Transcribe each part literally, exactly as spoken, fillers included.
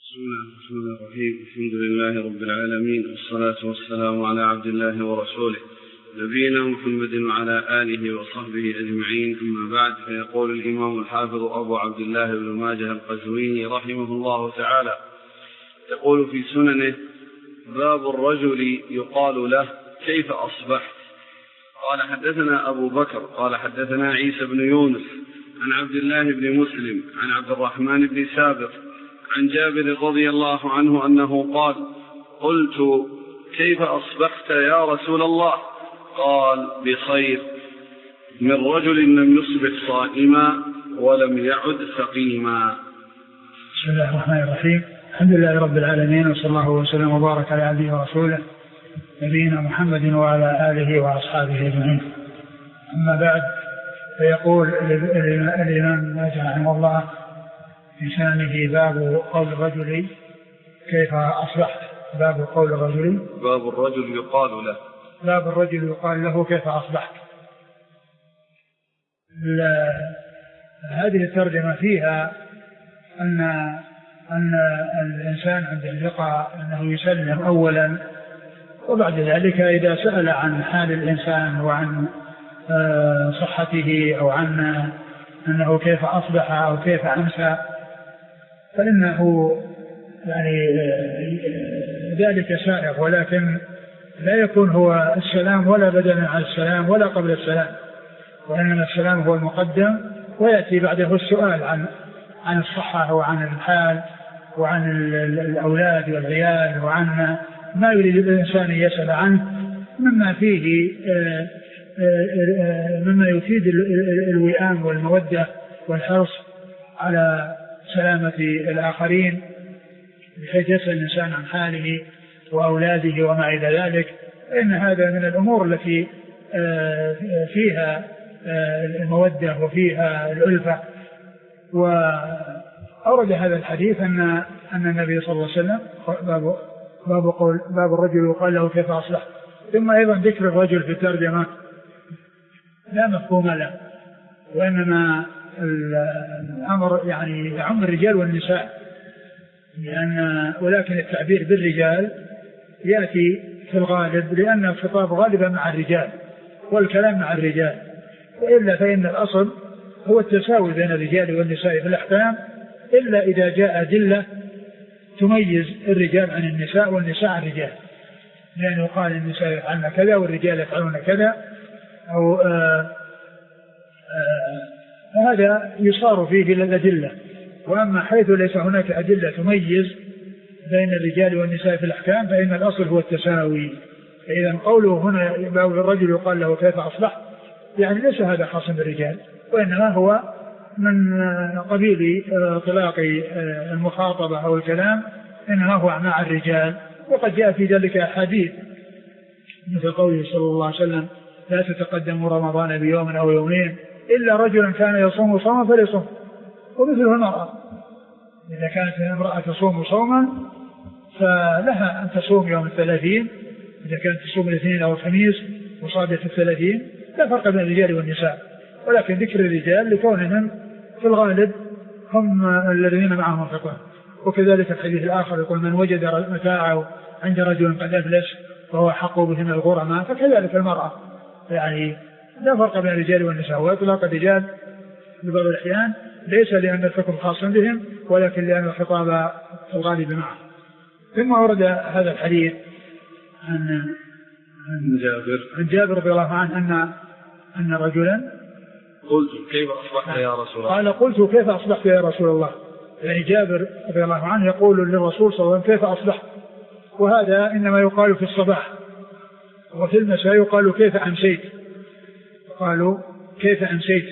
بسم الله الرحمن الرحيم. الحمد لله رب العالمين، والصلاة والسلام على عبد الله ورسوله نبينا محمد وعلى آله وصحبه أجمعين، أما بعد. فيقول الإمام الحافظ أبو عبد الله بن ماجه القزويني رحمه الله تعالى، يقول في سننه: باب الرجل يقال له كيف أصبحت. قال حدثنا أبو بكر قال حدثنا عيسى بن يونس عن عبد الله بن مسلم عن عبد الرحمن بن سابق عن جابر رضي الله عنه أنه قال: قلت: كيف أصبحت يا رسول الله؟ قال: بخير، من رجل لم يصبح صائما ولم يعد سقيما. بسم الله الرحمن الرحيم. الحمد لله رب العالمين، وصلى الله وسلم وبارك على عبده ورسوله نبينا محمد وعلى آله وأصحابه أجمعين. أما بعد، فيقول الإمام ماجه رحمه الله في سننه: باب قول الرجل كيف أصبحت. باب قول الرجل باب الرجل يقال له باب الرجل يقال له كيف أصبحت. هذه الترجمة فيها أن أن الإنسان عند اللقاء أنه يسلم أولا، وبعد ذلك إذا سأل عن حال الإنسان وعن صحته أو عن أنه كيف أصبح أو كيف أمسى، فإنه يعني ذلك سائغ، ولكن لا يكون هو السلام ولا بدلا عن السلام ولا قبل السلام، وإنما السلام هو المقدم، ويأتي بعده السؤال عن عن الصحة وعن الحال وعن الأولاد والعيال وعن ما يريد الإنسان يسأل عنه مما فيه مما يفيد الوئام والمودة والحرص على سلامة الآخرين، بحيث يسأل الإنسان عن حاله وأولاده وما إلى ذلك. إن هذا من الأمور التي فيها المودة وفيها الألفة. وأورد هذا الحديث أن أن النبي صلى الله عليه وسلم باب باب قول باب الرجل يقال له كيف أصلح، ثم أيضا ذكر الرجل في الترجمة لا مفهوم له، وإنما الأمر يعني يعم الرجال والنساء، لأن ولكن التعبير بالرجال يأتي في الغالب لأن الخطاب غالبا مع الرجال والكلام مع الرجال، وإلا فإن الأصل هو التساوي بين الرجال والنساء في الأحكام، إلا إذا جاء أدلة تميز الرجال عن النساء والنساء عن الرجال، لأنه قال النساء يفعلن كذا والرجال يفعلون كذا، أو آآ آآ هذا يصار فيه للأدلة. وأما حيث ليس هناك أدلة تميز بين الرجال والنساء في الأحكام، فإن الأصل هو التساوي. فإذا قوله هنا باب الرجل يقال له كيف أصبح، يعني ليس هذا خاص بالرجال، وإنما هو من قبيل طلاق المخاطبة أو الكلام، إنما هو مع الرجال. وقد جاء في ذلك أحاديث مثل قوله صلى الله عليه وسلم: لا تتقدموا رمضان بيوم أو يومين إلا رجلا كان يصوم صوما فليصوم. ومثله المرأة، إذا كانت المرأة تصوم صوما فلها أن تصوم يوم الثلاثين، إذا كانت تصوم الاثنين أو الخميس وصادت الثلاثين، لا فرق بين الرجال والنساء، ولكن ذكر الرجال لكونهم في الغالب هم الذين معهم الفقه. وكذلك الحديث الآخر يقول: من وجد متاعه عند رجل قد أفلس فهو حق به من الغرماء. فكذلك المرأة، يعني لا فرق بين الرجال والنساء، وإطلاق الرجال في بعض الأحيان ليس لأن الحكم خاص بهم، ولكن لأن الخطاب في الغالب معه. ثم ورد هذا الحديث عن عن جابر عن جابر رضي الله عنه أن أن رجلا قلت: كيف أصبحت يا رسول الله؟ قال: قلت: كيف أصبحت يا رسول الله؟ يعني جابر رضي الله عنه يقول للرسول صلى الله عليه وسلم: كيف أصبحت؟ وهذا إنما يقال في الصباح، وفي المساء يقال: كيف أمسيت؟ قالوا: كيف أمسيت؟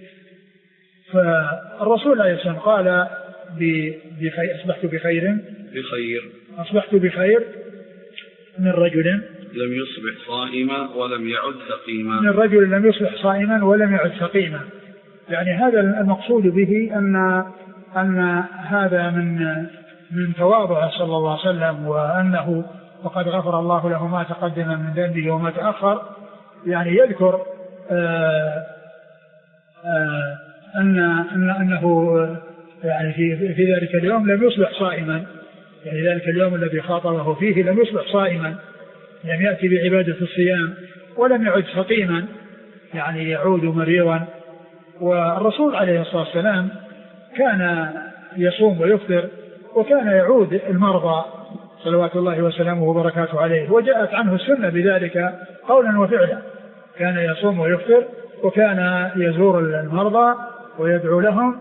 فالرسول عليه السلام قال: بخير، أصبحت بخير بخير أصبحت بخير من رجل لم يصبح صائما ولم يعد سقيما من رجل لم يصبح صائما ولم يعد سقيما. يعني هذا المقصود به أن أن هذا من من تواضعه صلى الله عليه وسلم، وأنه وقد غفر الله له ما تقدم من ذنبه وما تأخر. يعني يذكر آآ آآ أن أن أنه يعني في في ذلك اليوم لم يصبح صائما يعني ذلك اليوم الذي خاطبه فيه لم يصبح صائما، لم يأتي بعبادة الصيام ولم يعد سقيما يعني يعود مريضا. والرسول عليه الصلاة والسلام كان يصوم ويفطر وكان يعود المرضى صلوات الله وسلامه وبركاته عليه، وجاءت عنه السنة بذلك قولا وفعلا، كان يصوم ويفطر وكان يزور المرضى ويدعو لهم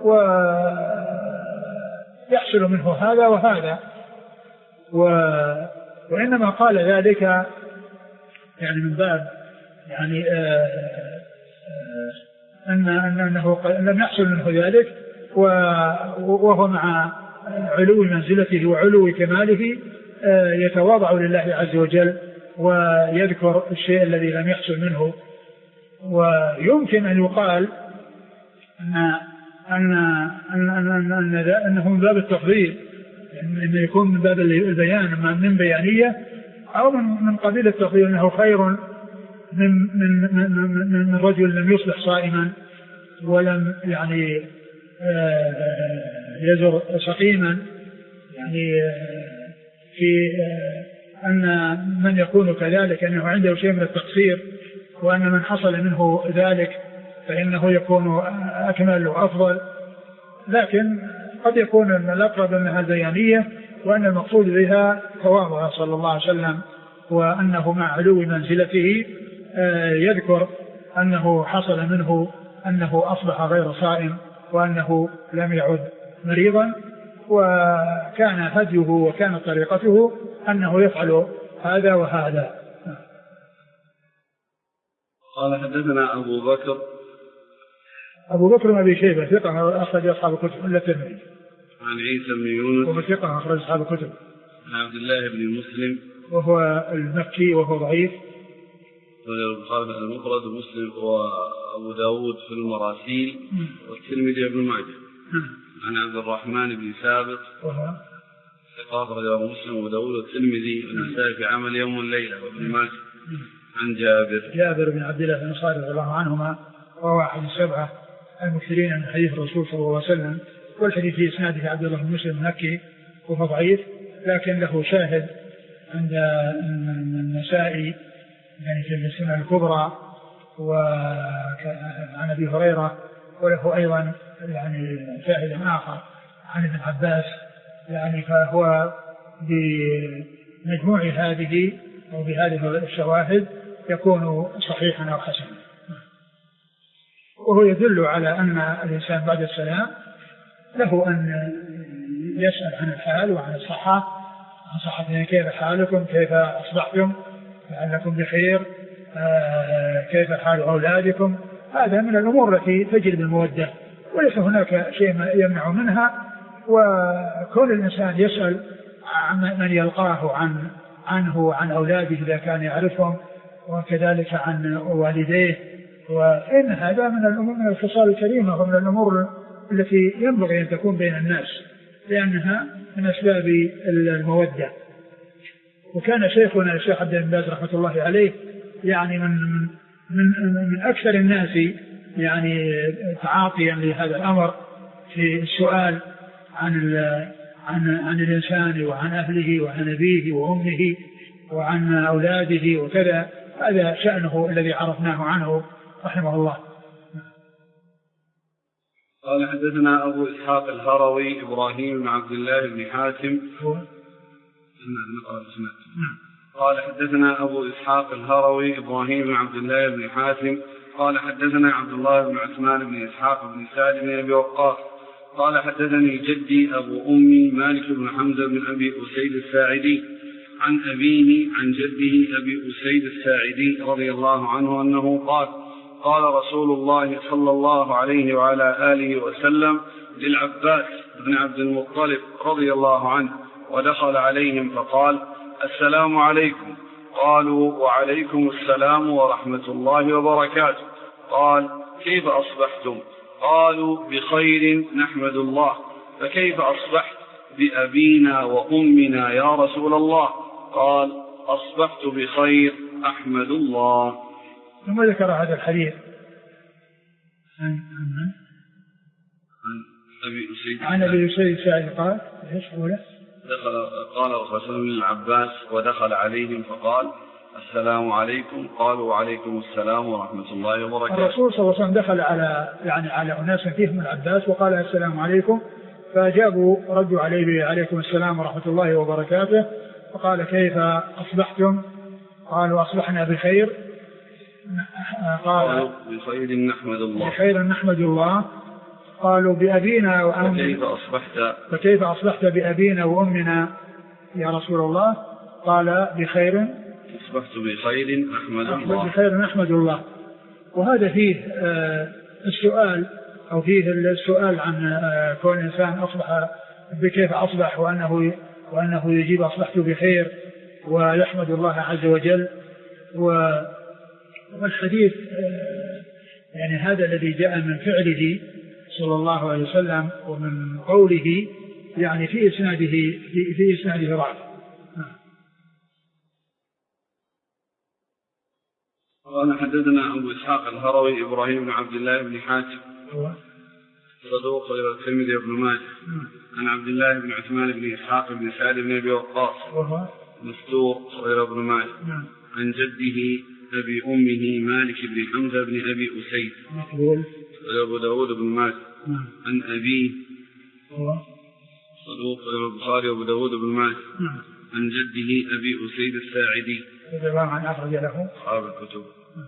ويحصل منه هذا وهذا. و... وإنما قال ذلك يعني من باب يعني آآ آآ أن أنه لم يحصل منه ذلك، وهو مع علو منزلته وعلو كماله يتواضع لله عز وجل ويذكر الشيء الذي لم يحصل منه. ويمكن أن يقال أن أن أن أن أن أنه من باب التفضيل، أنه يكون من باب البيان من بيانية، أو من قبيل التفضيل أنه خير من من من من رجل لم يصبح صائما ولم يعني يزر سقيما، يعني في أن من يكون كذلك أنه عنده شيء من التقصير، وأن من حصل منه ذلك فإنه يكون أكمل وأفضل. لكن قد يكون الأقرب منها البيانية، وأن المقصود بها تواضعه صلى الله عليه وسلم، وأنه مع علو منزلته يذكر أنه حصل منه أنه أصبح غير صائم وأنه لم يعد مريضا، وكان هديه وكان طريقته أنه يفعل هذا وهذا. قال حدثنا أبو بكر أبو بكر بن أبي شيبة ثقة أخرج أصحاب الكتب إلا الترمذي. عن عيسى بن يونس وهو ثقة أخرج أصحاب الكتب. عن عبد الله بن مسلم وهو المكي وهو ضعيف. البخاري في المفرد ومسلم وأبو داود في المراسيل والترمذي بن ماجه. عن عبد الرحمن بن ثابت وهو ثقة أخرجه مسلم وأبو داود والترمذي والنسائي في عمل يوم والليلة وابن ماجه. عن جابر جابر بن عبد الله بن صالح رضي الله عنهما، وهو أحد السبعة المكثرين من حديث الرسول صلى الله عليه وسلم، والحديث في إسناده عبد الله بن مسلم المكي وهو ضعيف، لكن له شاهد عند النسائي يعني في السنة الكبرى وعن أبي هريرة، وله أيضا يعني شاهد آخر عن ابن عباس، يعني فهو بمجموع هذه أو بهذه الشواهد يكون صحيحا أو حسنا. وهو يدل على أن الإنسان بعد السلام له أن يسأل عن الحال وعن الصحة، عن صحتنا كيف حالكم، كيف أصبحتم، لعلكم بخير، آه كيف حال أولادكم. هذا من الأمور التي تجلب المودة وليس هناك شيء يمنع منها. وكون الإنسان يسأل عن من يلقاه عن عنه وعن أولاده إذا كان يعرفهم، وكذلك عن والديه، وإن هذا من الأمور من الخصال الكريمة ومن الأمور التي ينبغي أن تكون بين الناس، لأنها من أسباب المودة. وكان شيخنا الشيخ عبد العزيز بن باز رحمة الله عليه يعني من من من أكثر الناس يعني تعاطيا لهذا الأمر في السؤال عن عن عن الإنسان وعن أهله وعن أبيه وأمه وعن أولاده وكذا. هذا شأنه الذي عرفناه عنه رحمه الله. قال حدثنا أبو إسحاق الهروي إبراهيم بن عبد الله بن حاتم. قال حدثنا أبو إسحاق الهروي إبراهيم بن عبد الله بن حاتم قال حدثنا عبد الله بن عثمان بن إسحاق بن سعد بن أبي وقاص قال حدثني جدي أبو أمي مالك بن حمزة بن أبي أسيد الساعدي عن أبيه عن جده أبي أسيد الساعدي رضي الله عنه أنه قال قال رسول الله صلى الله عليه وعلى آله وسلم للعباس بن عبد المطلب رضي الله عنه ودخل عليهم فقال السلام عليكم. قالوا وعليكم السلام ورحمة الله وبركاته. قال كيف أصبحتم؟ قالوا بخير نحمد الله. فكيف أصبحت؟ بأبينا وأمنا يا رسول الله. قال أصبحت بخير أحمد الله. ثم ذكر هذا الحديث عن أبي أسيد عن أبي أسيد الساعدي قال ايش هو له؟ دخل قال الرسول للعباس ودخل عليهم فقال السلام عليكم، قالوا وعليكم السلام ورحمة الله وبركاته. الرسول صلى الله عليه وسلم دخل على يعني على أناس فيهم العباس وقال السلام عليكم، فأجابوا ردوا عليه عليكم السلام ورحمة الله وبركاته، فقال كيف أصبحتم؟ قالوا أصبحنا بخير. قالوا بخير نحمد الله. بخير نحمد الله. قالوا بأبينا وأمنا فكيف أصبحت فكيف أصبحت بأبينا وأمنا يا رسول الله؟ قال بخير أصبحت بخير نحمد الله. بخير نحمد الله. وهذا فيه آه السؤال أو فيه السؤال عن آه كون الإنسان أصبح بكيف أصبح وأنه وأنه يجيب أصبحت بخير ويحمد الله عز وجل. والحديث آه يعني هذا الذي جاء من فعله صلى الله عليه وسلم ومن قوله يعني في إسناده في, في إسناده ضعف. قال حدثنا أبو إسحاق الهروي إبراهيم بن عبد الله بن حاتم صدوق غير الترمذي بن ماجه عن عبد الله بن عثمان بن إسحاق بن سعد بن أبي وقاص مستور غير ابن ماجه عن جده أبي أمه مالك بن حمزة بن أبي أسيد أبو داود بن ماجه عن أبيه صدوق غير البخاري وأبو داود بن ماجه عن جده أبي أسيد الساعدي عن أخرج له أصحاب الكتب.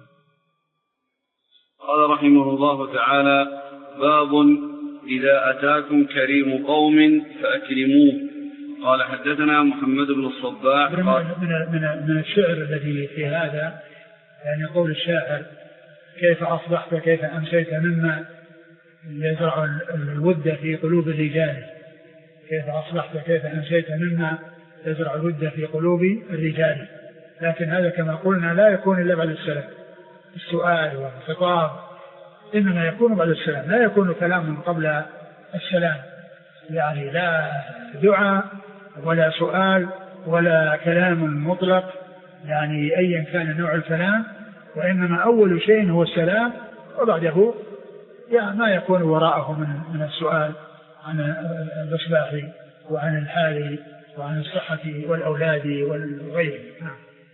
قال رحمه الله تعالى باب إذا أتاكم كريم قوم فأكرموه. قال حدثنا محمد بن الصباح من, من, من الشعر الذي في هذا يعني قول الشاعر كيف أصبحت كيف أمسيت مما يزرع الود في قلوب الرجال. كيف أصبحت كيف أمسيت مما يزرع الود في قلوب الرجال. لكن هذا كما قلنا لا يكون إلا بعد السلام. السؤال والخطاب إنما يكون بعد السلام، لا يكون كلام قبل السلام، يعني لا دعاء ولا سؤال ولا كلام مطلق يعني أيا كان نوع الكلام، وإنما أول شيء هو السلام وبعده يعني ما يكون وراءه من, من السؤال عن الإصلاح وعن الحال وعن الصحة والأولاد والغير. نعم.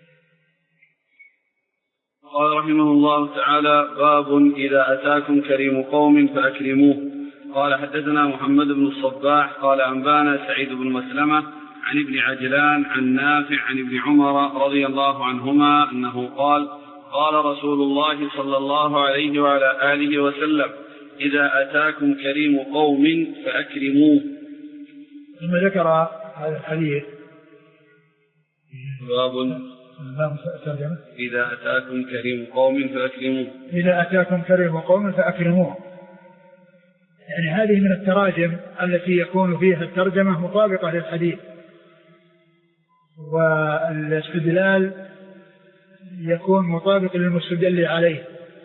قال رحمه الله تعالى باب إذا أتاكم كريم قوم فأكرموه. قال حدثنا محمد بن الصباح قال أنبانا سعيد بن مسلمة عن ابن عجلان عن نافع عن ابن عمر رضي الله عنهما أنه قال قال رسول الله صلى الله عليه وعلى آله وسلم إذا أتاكم كريم قوم فأكرموه. ثم ذكر هذا الحديث باب إذا أتاكم كريم قوم فأكرموه. إذا أتاكم كريم قوم فأكرموه، يعني هذه من التراجم التي يكون فيها الترجمة مطابقة للحديث، والاستدلال يكون مطابق للمستدل عليه.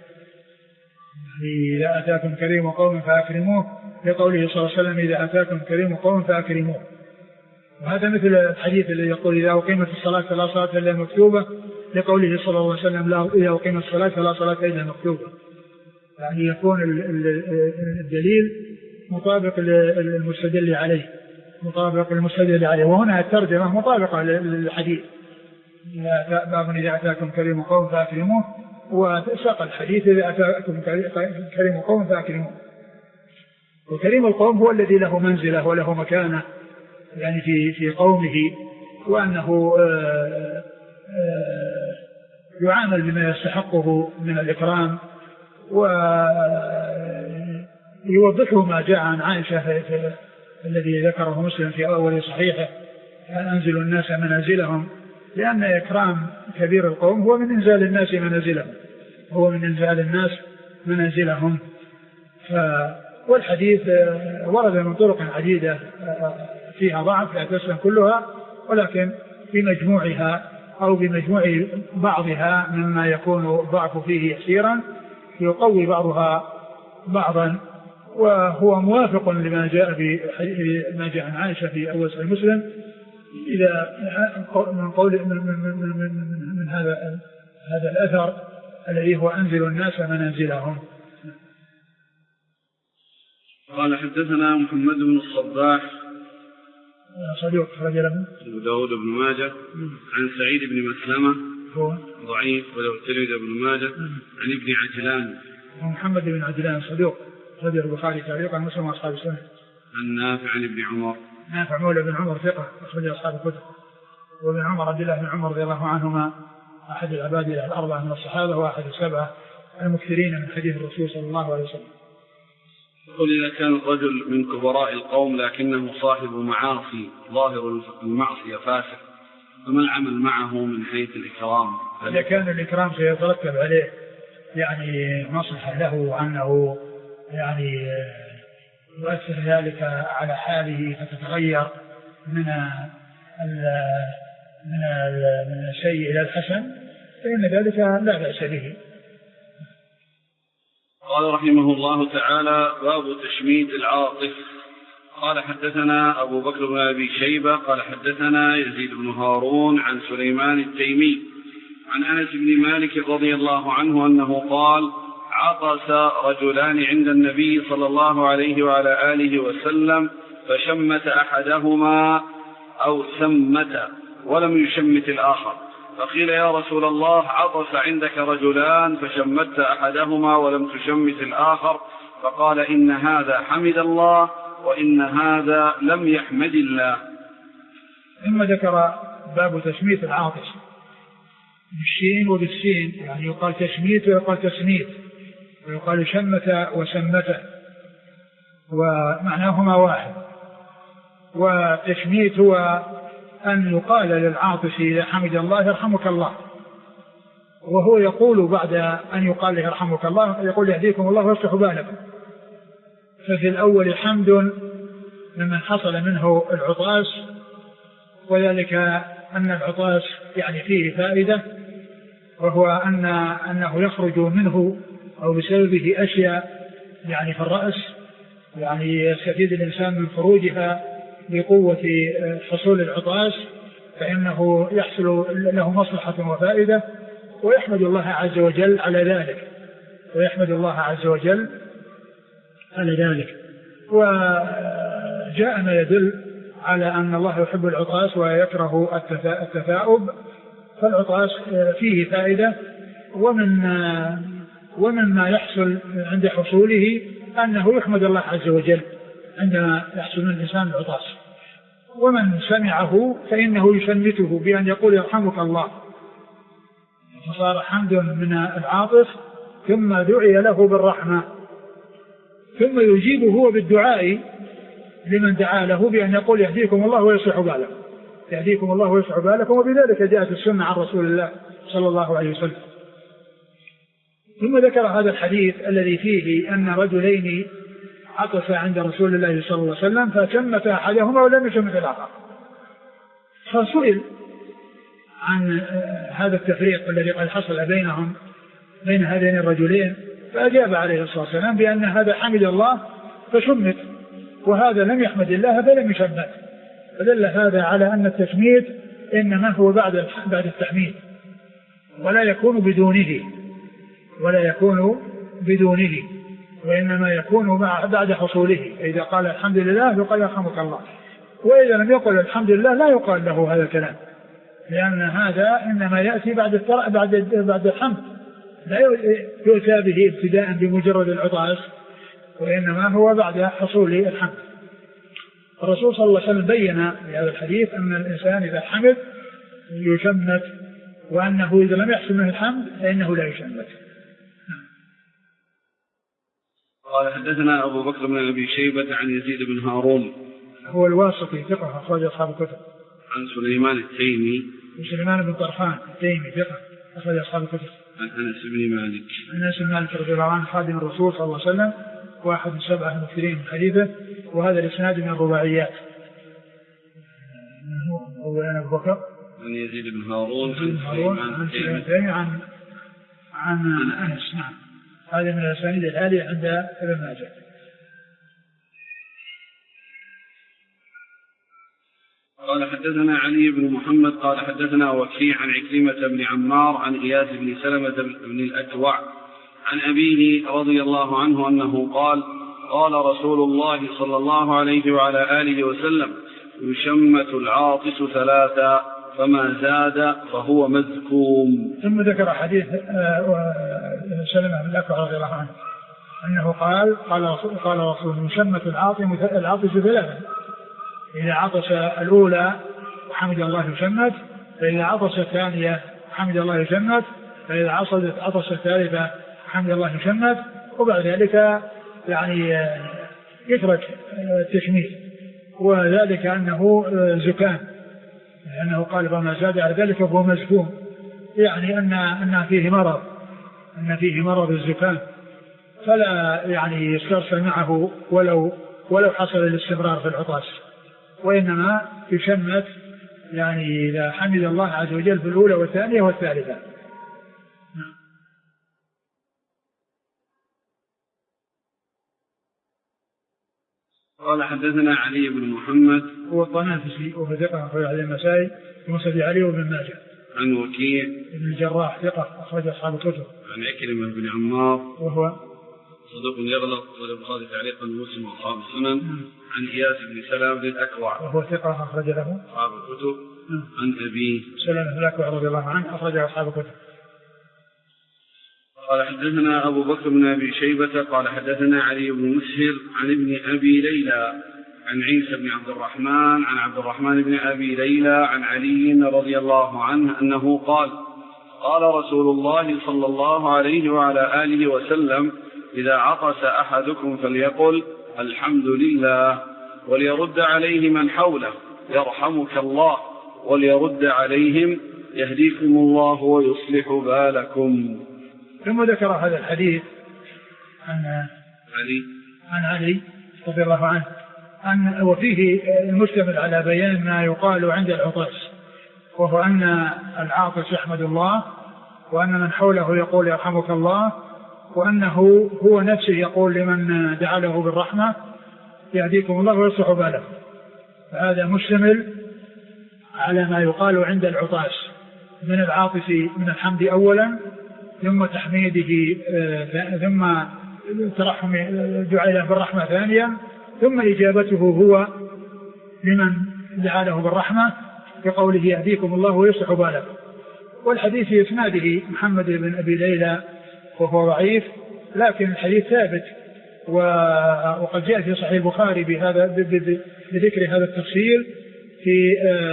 إذا أتاكم كريم قوم فأكرموه لقوله صلى الله عليه وسلم إذا أتاكم كريم قوم فأكرموه. وهذا مثل الحديث الذي يقول إذا أقيمت الصلاة فلا صلاة إلا مكتوبة لقوله صلى الله عليه وسلم لا إذا أقيمت الصلاة فلا صلاة إلا مكتوبة. يعني يكون الدليل مطابق للمستدل عليه مطابق للمستدل عليه وهنا الترجمة مطابقة للحديث باب إذا أتاكم كريم قوم فأكرموه، وساق الحديث إذا أتاكم كريم قوم فأكرموه. وكريم القوم هو الذي له منزلة وله مكانة يعني في في قومه، وأنه آآ آآ يعامل بما يستحقه من الإكرام، ويوضحه ما جاء عن عائشة في في الذي ذكره مسلم في أول صحيحه أنزل الناس منازلهم، لأن إكرام كبير القوم هو من إنزال الناس منازلهم هو من إنزال الناس منازلهم. والحديث ورد من طرق عديدة فيها ضعف لا تسلم كلها، ولكن في مجموعها أو بمجموع بعضها مما يكون الضعف فيه يسيرا يقوي بعضها بعضا، وهو موافق لما جاء في ما جاء عن عائشة في أول صحيح مسلم إذا من قول من, من, من, من, من هذا هذا الأثر الذي هو أنزل الناس منازلهم. قال حدثنا محمد بن الصباح صدوق أخرج له أبو داود بن ماجه. عن سعيد بن مسلمة هو ضعيف وله الترمذي بن ماجه. عن ابن عجلان محمد بن عجلان صدوق أخرج البخاري تعليقا مسلم وأصحاب السنة. عن نافع عن ابن عمر. نافع مولى بن عمر ثقة أخرج أصحاب الكتب. وابن عمر عبد الله بن عمر رضي الله عنهما أحد العباد الأربعة من الصحابة وأحد السبعة المكثرين من حديث الرسول صلى الله عليه وسلم. يقول إذا كان الرجل من كبراء القوم لكنه صاحب معاصي ظاهر المعصية فاسق فما العمل معه من حيث الإكرام؟ إذا كان الإكرام سيترتب عليه يعني مصلحة له وأنه يعني يؤثر ذلك على حاله فتتغير من من من السيء إلى الحسن فإن ذلك لا بأس به. قال رحمه الله تعالى باب تشميت العاطف. قال حدثنا أبو بكر بن أبي شيبة قال حدثنا يزيد بن هارون عن سليمان التيمي عن أنس بن مالك رضي الله عنه أنه قال عطس رجلان عند النبي صلى الله عليه وعلى آله وسلم فشمت أحدهما أو سمت ولم يشمت الآخر فقيل يا رسول الله عطس عندك رجلان فشمت أحدهما ولم تشمت الآخر فقال إن هذا حمد الله وإن هذا لم يحمد الله. ثم ذكر باب تشميت العاطس بالشين وبالسين يعني يقال تشميت ويقال تسميت ويقال شمت وسمت ومعناهما واحد. وتشميت هو أن يقال للعاطس إذا حمد الله يرحمك الله وهو يقول بعد أن يقال له يرحمك الله يقول يهديكم الله ويصلح بالكم. ففي الأول حمد لمن حصل منه العطاس وذلك أن العطاس يعني فيه فائدة وهو أن أنه يخرج منه أو بسببه أشياء يعني في الرأس يعني يستفيد الإنسان من خروجها بقوة حصول العطاس فإنه يحصل له مصلحة وفائدة ويحمد الله عز وجل على ذلك ويحمد الله عز وجل على ذلك. وجاء ما يدل على أن الله يحب العطاس ويكره التثاؤب فالعطاس فيه فائدة ومن ومما يحصل عند حصوله أنه يحمد الله عز وجل عندما يحصل من الإنسان العطاس. ومن سمعه فإنه يشمته بأن يقول يرحمك الله فصار حمد من العاطف ثم دعي له بالرحمة ثم يجيب هو بالدعاء لمن دعا له بأن يقول يهديكم الله ويصلح بالكم يهديكم الله ويصلح بالكم وبذلك جاءت السنة عن رسول الله صلى الله عليه وسلم. ثم ذكر هذا الحديث الذي فيه أن رجلين عطس عند رسول الله صلى الله عليه وسلم فشمت أحدهما ولم يشمت الآخر فسئل عن هذا التفريق الذي قد حصل بينهم بين هذين الرجلين فأجاب عليه الصلاة والسلام بأن هذا حمد الله فشمت وهذا لم يحمد الله فلم يشمت فدل هذا على أن التشميت إنما هو بعد بعد التحميد ولا يكون بدونه ولا يكون بدونه وإنما يكون بعد حصوله. إذا قال الحمد لله يقال يرحمك الله وإذا لم يقل الحمد لله لا يقال له هذا الكلام لأن هذا إنما يأتي بعد بعد بعد الحمد لا يؤتى به ابتداء بمجرد العطاس وإنما هو بعد حصول الحمد. الرسول صلى الله عليه وسلم بين في هذا الحديث أن الإنسان إذا حمد يشمت وأنه إذا لم يحصل منه الحمد فإنه لا يشمت. قال حدثنا أبو بكر بن أبي شيبة عن يزيد بن هارون هو الواسطي ثقة أخرج أصحاب الكتب. عن سليمان التيمي سليمان بن طرخان التيمي ثقة أخرج أصحاب الكتب. عن أنس بن مالك عن أنس بن مالك رضي الله عنه خادم الرسول صلى الله عليه وسلم واحد من سبعة المكثرين من حديثه وهذا الإسناد من الرباعيات. هو أبو بكر عن يزيد بن هارون عن سليمان التيمي عن عن أنس. نعم هذا من الأسانيد العالية عند ابن ماجه. قال حدثنا علي بن محمد قال حدثنا وكيع عن عكرمة بن عمار عن إياس بن سلمة بن الأكوع عن أبيه رضي الله عنه أنه قال قال رسول الله صلى الله عليه وعلى آله وسلم يشمت العاطس ثلاثا فما زاد فهو مذكوم. ثم ذكر حديث سلمة بن الأكوع رضي الله عنه أنه قال قال رسول قال رسول يشمت العاطس ثلاثا، إذا عطس الأولى وحمد الله يشمت، فإذا عطس الثانية حمد الله يشمت، فإذا عطست عطس الثالثة حمد الله يشمت، وبعد ذلك يعني يترك التشميت، وذلك أنه زكام، لأنه قال فما زاد على ذلك فهو مزكوم، يعني أن أن فيه مرض أن فيه مرض الزكام، فلا يعني يسترسل معه ولو ولو حصل الاستمرار في العطاس، وإنما يشمت يعني إذا حمد الله عز وجل في الأولى والثانية والثالثة. قال حدثنا علي بن محمد هو الطنافسي وهو ثقة أخرج عليه النسائي في مسند علي وابن ماجه. عن وكيع بن الجراح ثقة أخرج أصحاب الكتب. عن عكرمة بن عمار وهو صدوق يغلط والبخاري تعليقا ومسلم واصحاب السنن. عن اياس بن سلام بن الاكوع وهو ثقة أخرج له اصحاب الكتب. عن ابيه سلام بن الاكوع رضي الله عنه أخرج أصحاب الكتب. قال حدثنا أبو بكر بن أبي شيبة قال حدثنا علي بن مسهر عن ابن أبي ليلى عن عيسى بن عبد الرحمن عن عبد الرحمن بن أبي ليلى عن علي رضي الله عنه أنه قال قال رسول الله صلى الله عليه وعلى آله وسلم إذا عطس أحدكم فليقل الحمد لله وليرد عليه من حوله يرحمك الله وليرد عليهم يهديكم الله ويصلح بالكم. ثم ذكر هذا الحديث عن علي عن علي رضي الله عنه أن وفيه المشتمل على بيان ما يقال عند العطاس، وهو أن العاطس يحمد الله، وأن من حوله يقول يرحمك الله، وأنه هو نفسه يقول لمن دعا له بالرحمة يهديكم الله ويصلح بالكم. فهذا مشتمل على ما يقال عند العطاس من العاطس من الحمد أولا، ثم تحميده، ثم ترحم دعاء له بالرحمة ثانيا، ثم إجابته هو لمن دعا له بالرحمة بقوله يهديكم الله ويصلح بالكم. والحديث في إسناده محمد بن أبي ليلى وهو ضعيف، لكن الحديث ثابت، وقد جاء في صحيح البخاري بهذا بذكر هذا التفصيل في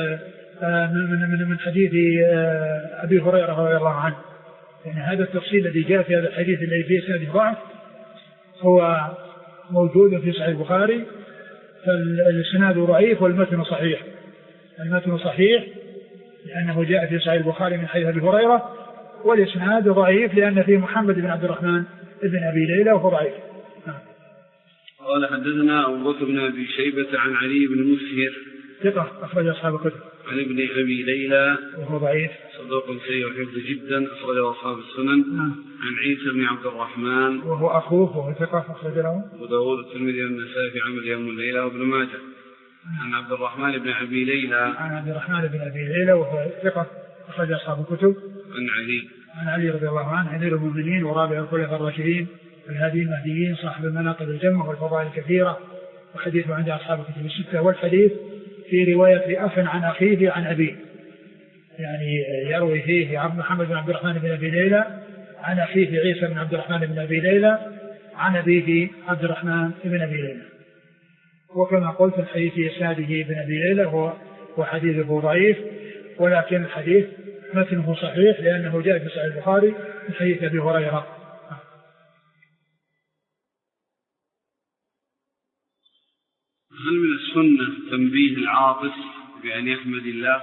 من من حديث أبي هريرة رضي الله عنه. يعني هذا التفصيل الذي جاء في هذا الحديث الذي فيه إسناده ضعف هو موجود في صحيح البخاري، فالإسناد ضعيف والمتن صحيح. المتن صحيح لأنه جاء في صحيح البخاري من حديث أبي هريرة، والإسناد ضعيف لأن فيه محمد بن عبد الرحمن بن أبي ليلى وهو ضعيف. قال حدثنا أبو بكر بن أبي شيبة عن علي بن مسهر ثقة أخرج أصحاب الكتب. عن ابن أبي ليلى وهو ضعيف صدوق سيء الحفظ جدا أخرج أصحاب السنن. عن عيسى بن عبد الرحمن وهو أخوه وهو ثقة أخرج له وداود الترمذي والنسائي في عمل يوم الليلة وابن ماجه. عن عبد الرحمن بن أبي ليلى عن عبد الرحمن بن أبي ليلى وهو ثقة أخرج أصحاب الكتب. عن علي عن علي رضي الله عنه أمير المؤمنين ورابع الخلفاء الراشدين الهادي المهديين صاحب المناقب الجمة والفضائل الكثيرة، وحديثه عند أصحاب الكتب الستة. والحديث في رواية أخ عن أخيه عن أبيه، يعني يروي فيه عبد محمد بن عبد الرحمن بن أبي ليلى عن أخيه عيسى بن عبد الرحمن بن أبي ليلى عن أبيه عبد الرحمن بن أبي ليلى. وكما قلت الحديث في إسناده بن أبي ليلى هو وحديثه ضعيف، ولكن الحديث متنه صحيح لأنه جاء في صحيح البخاري من حديث أبي هريرة. هل من السنة تنبيه العاطس بأن يحمد الله؟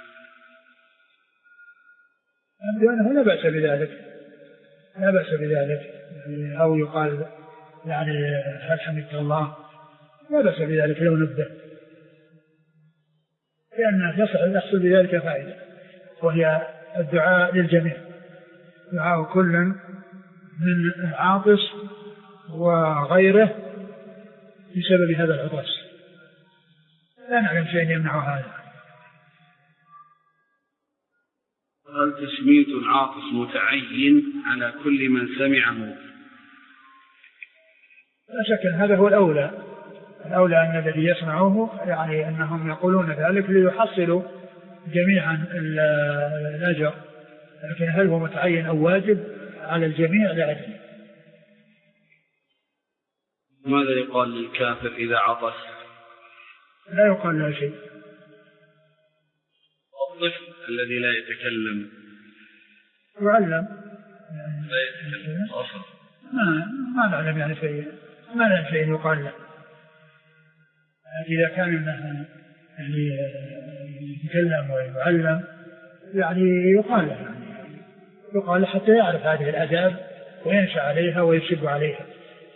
لأنه لا بأس بذلك، لا بأس بذلك، أو يقال يعني هل حمدت الله، لا بأس بذلك لو نبه، لأن يحصل بذلك فائدة، وهي الدعاء للجميع، دعاء كل من العاطس وغيره بسبب هذا العطس، لا نعلم شيء يمنع هذا. هل تسمية العاطس متعين على كل من سمعه؟ لا شك أن هذا هو الأولى، الأولى أن الذي يسمعوه يعني أنهم يقولون ذلك ليحصلوا جميعا الأجر، لكن هل هو متعين أو واجب على الجميع لا أدري. ماذا يقال للكافر إذا عطس؟ لا يقال له شيء. الطفل الذي لا يتكلم يعلم لا يتكلم أصلا ما ما نعلم يعني شيء، ما نعلم شيء يقال له. إذا كان أنه يعني يتكلم ويعلم يعني يقال له، يعني يقال له حتى يعرف هذه الآداب وينشأ عليها ويشب عليها.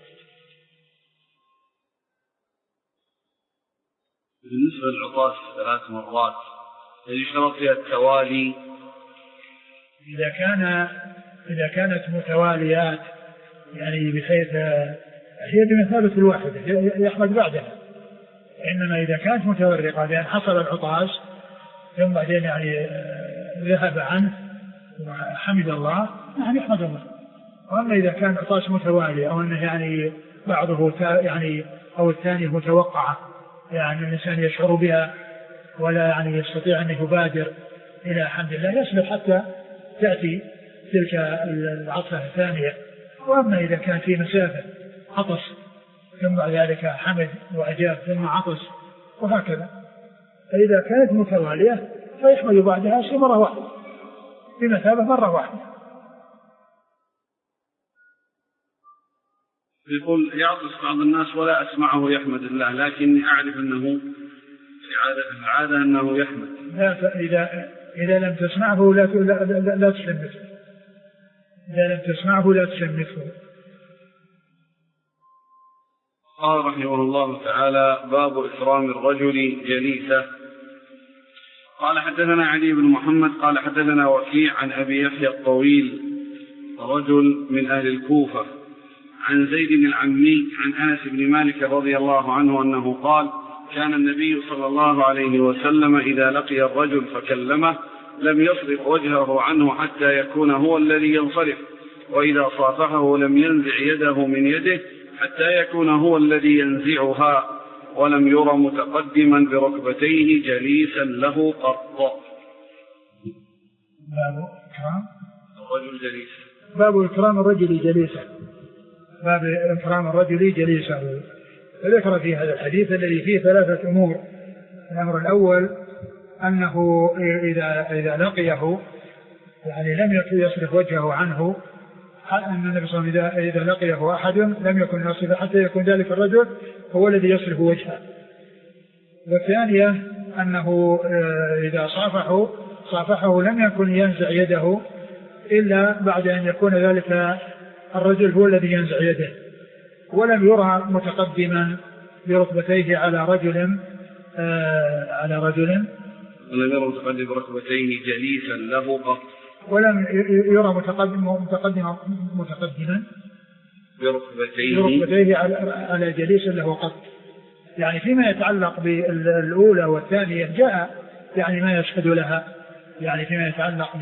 بالنسبة للعطاس ثلاث مرات يشترط فيها التوالي؟ إذا كان إذا كانت متواليات يعني بحيث هي بمثابة الواحدة يحمد بعدها، إنما إذا كانت متورقة لأن حصل العطاس ثم بعدين يعني ذهب عنه وحمد الله يعني يحمد الله. وأما إذا كان عطاس متوالي أو أنه يعني بعضه يعني أو الثاني متوقعة يعني الإنسان يشعر بها ولا يعني يستطيع أن يبادر إلى حمد الله يصبر حتى تأتي تلك العطفة الثانية. وأما إذا كان في مسافة عطس ثم بعد ذلك حمد وأجاب ثم عطس وهكذا، فإذا كانت متوالية فيحمد بعدها شيء مرة واحدة بمثابة مرة واحدة. يقول يعطس بعض الناس ولا أسمعه يحمد الله، لكن أعرف أنه العادة أنه يحمد. لا إذا إذا لم تسمعه لا لا لا, لا تشمته. إذا لم تسمعه لا تشمته. قال رحمه الله تعالى: باب إكرام الرجل جليسه. قال حدثنا علي بن محمد قال حدثنا وكيع عن أبي يحيى الطويل رجل من أهل الكوفة عن زيد بن العمي عن أنس بن مالك رضي الله عنه أنه قال: كان النبي صلى الله عليه وسلم إذا لقي الرجل فكلمه لم يصرف وجهه عنه حتى يكون هو الذي ينصرف، وإذا صافحه لم ينزع يده من يده حتى يكون هو الذي ينزعها، ولم ير متقدما بركبتيه جليسا له قط. باب إكرام الرجل جليسا. باب إكرام الرجل جليسا. باب إكرام الرجل جليسه. فذكر في هذا الحديث الذي فيه ثلاثة أمور. الأمر الأول أنه إذا إذا لقيه يعني لم يكن يصرف وجهه عنه، أن النبي صلى الله عليه وسلم إذا لقيه أحد لم يكن يصرف حتى يكون ذلك الرجل هو الذي يصرف وجهه. والثانية أنه إذا صافحه صافحه لم يكن ينزع يده إلا بعد أن يكون ذلك الرجل هو الذي ينزع يده، ولم يرى متقدما بركبتيه على رجل آه على رجل ولم يرى متقدما بركبتيه جليسا له قط، ولم يرى متقدم متقدما متقدما بركبتيه, بركبتيه على, على جليس له قط. يعني فيما يتعلق بالأولى والثانية جاء يعني ما يشهد لها، يعني فيما يتعلق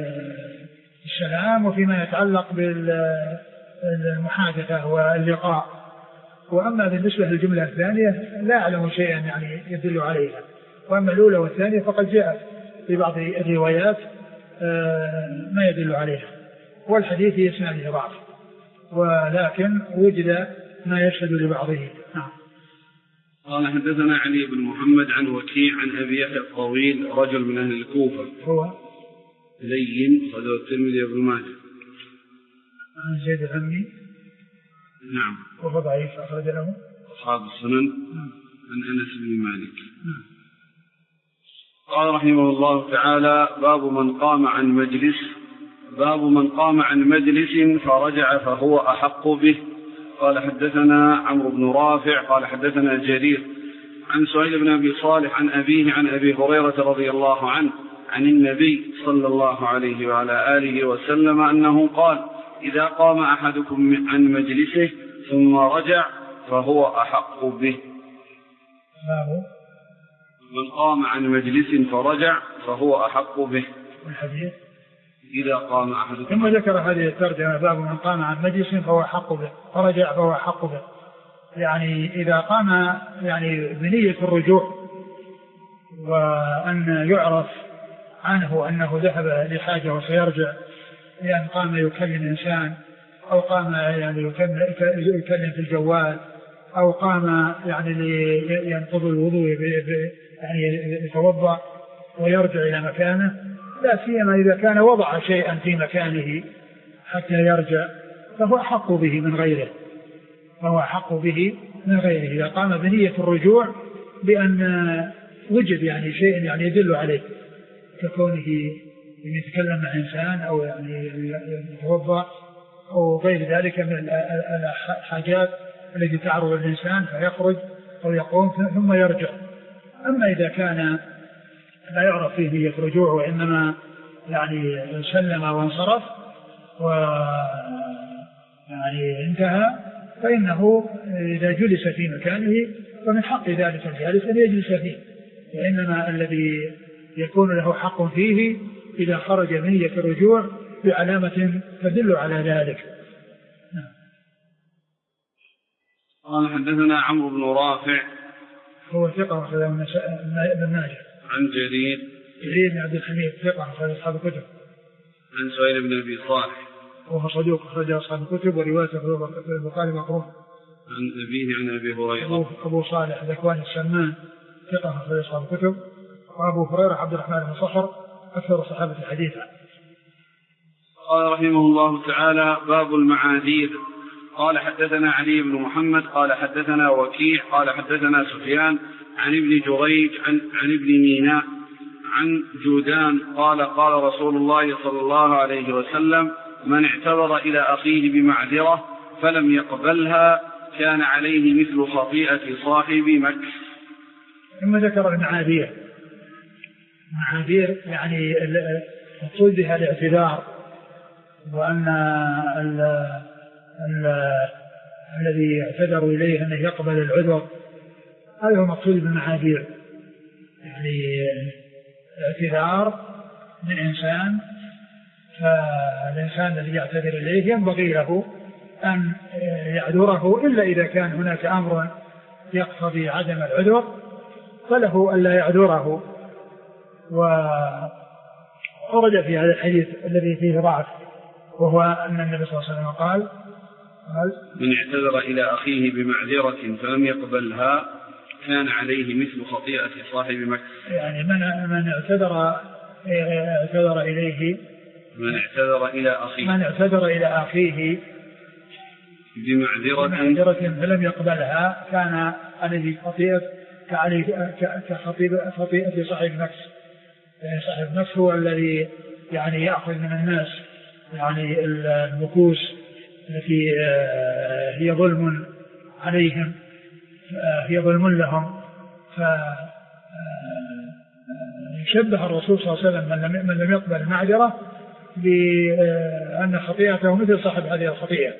بالسلام وفيما يتعلق بالمحادثة واللقاء. وأما بالنسبة للجملة الثانية لا أعلم شيئا يعني يدل عليها. وأما الأولى والثانية فقد جاءت في بعض الروايات ما يدل عليها، والحديث يسنده بعض، ولكن وجد ما يشهد لبعضه. نعم. قال حدثنا علي بن محمد عن وكيع عن أبي يحيى الطويل رجل من أهل الكوفة هو لين صدر الترمذي وابن ماجه عن زيد العمي. نعم. وهو ضعيف أخرج له أصحاب السنن. نعم. عن أنس بن مالك. نعم. قال رحمه الله تعالى: باب من قام عن مجلس باب من قام عن مجلس فرجع فهو أحق به. قال حدثنا عمرو بن رافع قال حدثنا جرير عن سهيل بن أبي صالح عن أبيه عن أبي هريرة رضي الله عنه عن النبي صلى الله عليه وعلى آله وسلم أنه قال: إذا قام أحدكم عن مجلسه ثم رجع فهو أحق به. من قام عن مجلس فرجع فهو أحق به. الحديث إذا قام أحدكم. ثم ذكر هذه الترجمة: باب من قام عن مجلس فهو أحق به فرجع فهو أحق به. يعني إذا قام يعني بنية الرجوع وأن يعرف عنه أنه ذهب لحاجة وسيرجع، لأن قام يكلم إنسان أو قام يعني يكلم في الجوال أو قام يعني لينقض الوضوء يعني يتوضأ ويرجع إلى مكانه، لا سيما إذا كان وضع شيئا في مكانه حتى يرجع فهو أحق به من غيره فهو أحق به من غيره إذا قام بنية الرجوع بأن وجد يعني شيء يعني يدل عليه ككونه يتكلم مع إنسان أو يعني يتوضأ أو غير ذلك من الحاجات التي تعرض الإنسان فيخرج أو يقوم ثم يرجع. أما إذا كان لا يعرف فيه نية رجوع وإنما يعني سلم وانصرف ويعني انتهى فإنه إذا جلس في مكانه فمن حق ذلك الجالس أن يجلس فيه، وإنما الذي يكون له حق فيه إذا خرج من نية الرجوع بعلامة تدل على ذلك. قال حدثنا عمرو بن رافع هو ثقة أخرجه ابن ماجه. عن جرير جرير بن عبد الحميد ثقة أخرجه أصحاب الكتب. عن سهيل بن أبي صالح وهو صدوق أخرجه أصحاب الكتب وروايته في البخاري مقروء. عن أبيه عن أبي هريرة أبو صالح ذكوان السمان ثقة أخرجه أصحاب الكتب. وأبو هريرة عبد الرحمن بن صخر أكثر الصحابة حديثا. قال رحمه الله تعالى: باب المعاذير. قال حدثنا علي بن محمد قال حدثنا وكيع قال حدثنا سفيان عن ابن جريج عن, عن ابن ميناء عن جودان قال قال رسول الله صلى الله عليه وسلم: من اعتذر إلى أخيه بمعذرة فلم يقبلها كان عليه مثل خطيئة صاحب مكر. ثم ذكر المعاذير. المعاذير يعني مقصود بها الاعتذار، وأن ال ال الذي اعتذروا إليه أنه يقبل العذر، هذا هو مقصود بالمعاذير، يعني اعتذار من إنسان، فالإنسان الذي يعتذر إليه ينبغي له أن يعذره إلا إذا كان هناك أمر يقتضي عدم العذر فله ألا يعذره. وورد في هذا الحديث الذي فيه ضعف، وهو أن النبي صلى الله عليه وسلم قال: من اعتذر إلى أخيه بمعذرة فلم يقبلها كان عليه مثل خطيئة صاحب مكر. يعني من من اعتذر اعتذر إليه من اعتذر إلى أخيه من اعتذر إلى أخيه بمعذرة, بمعذرة فلم يقبلها كان عليه خطيئة كخطيئة صاحب مكر. صاحب مكر هو الذي يعني يأخذ من الناس يعني المكوس التي هي ظلم عليهم، هي ظلم لهم، فشبه الرسول صلى الله عليه وسلم من لم يقبل المعذرة بأن خطيئته مثل صاحب هذه الخطيئة.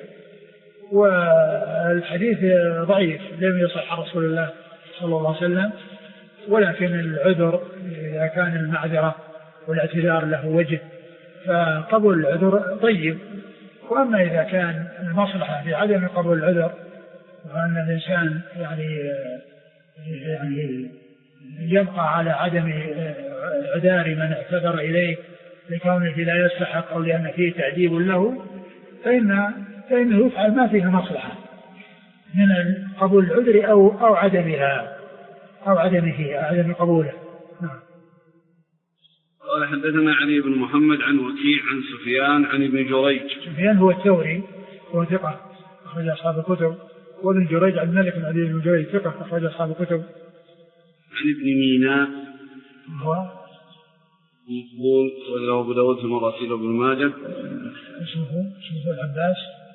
والحديث ضعيف لم يصح عن رسول الله صلى الله عليه وسلم، ولكن العذر إذا كان المعذرة والاعتذار له وجه فقبول العذر طيب. وأما إذا كان المصلحة في عدم قبول العذر وأن الإنسان يعني يعني يبقى على عدم عذار من اعتذر إليه لكونه لا يستحق أو لأن فيه تعذيب له، فإن فإنه يفعل ما فيه مصلحة من قبول العذر أو أو عدمها أو عدمه عدم قبوله. نعم. قال حدثنا علي بن محمد عن وكيع عن سفيان عن ابن جريج. سفيان هو الثوري هو ثقة أخرج أصحاب الكتب، وابن جريج عن مالك بن عدي بن جريج ثقة أخرج أصحاب الكتب. عن ابن ميناء هو مقبول وله أبو داود في مراسيل وابن ماجه. اسمه اسمه العباس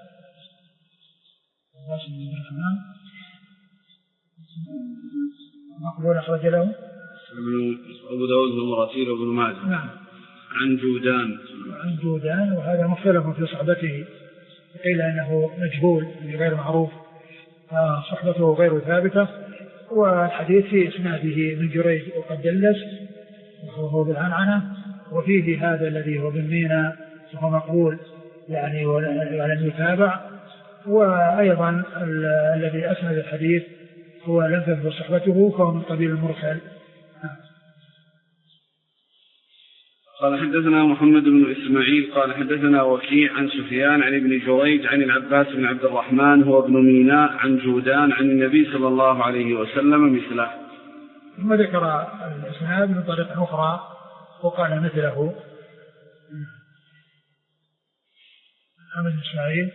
العباس بن عبد الرحمن مقبول أخرج له أبو داود في مراسيل وابن ماجه. نعم. عن جودان عن جودان وهذا مختلف في صحبته، قيل أنه مجهول غير معروف، صحبته غير ثابتة، والحديث في إسناده من جريج وقد دلس وهو بالعنعنة، وفيه هذا الذي هو بالمينا وهو مقبول يعني ولم يتابع، وأيضا الذي أسند الحديث هو لم تثبت صحبته فهو من قبيل المرسل. قال حدثنا محمد بن إسماعيل قال حدثنا وكيع عن سفيان عن ابن جريج عن العباس بن عبد الرحمن هو ابن ميناء عن جودان عن النبي صلى الله عليه وسلم مثله. ثم ذكر الإسناد من طريق أخرى وقال مثله. محمد بن إسماعيل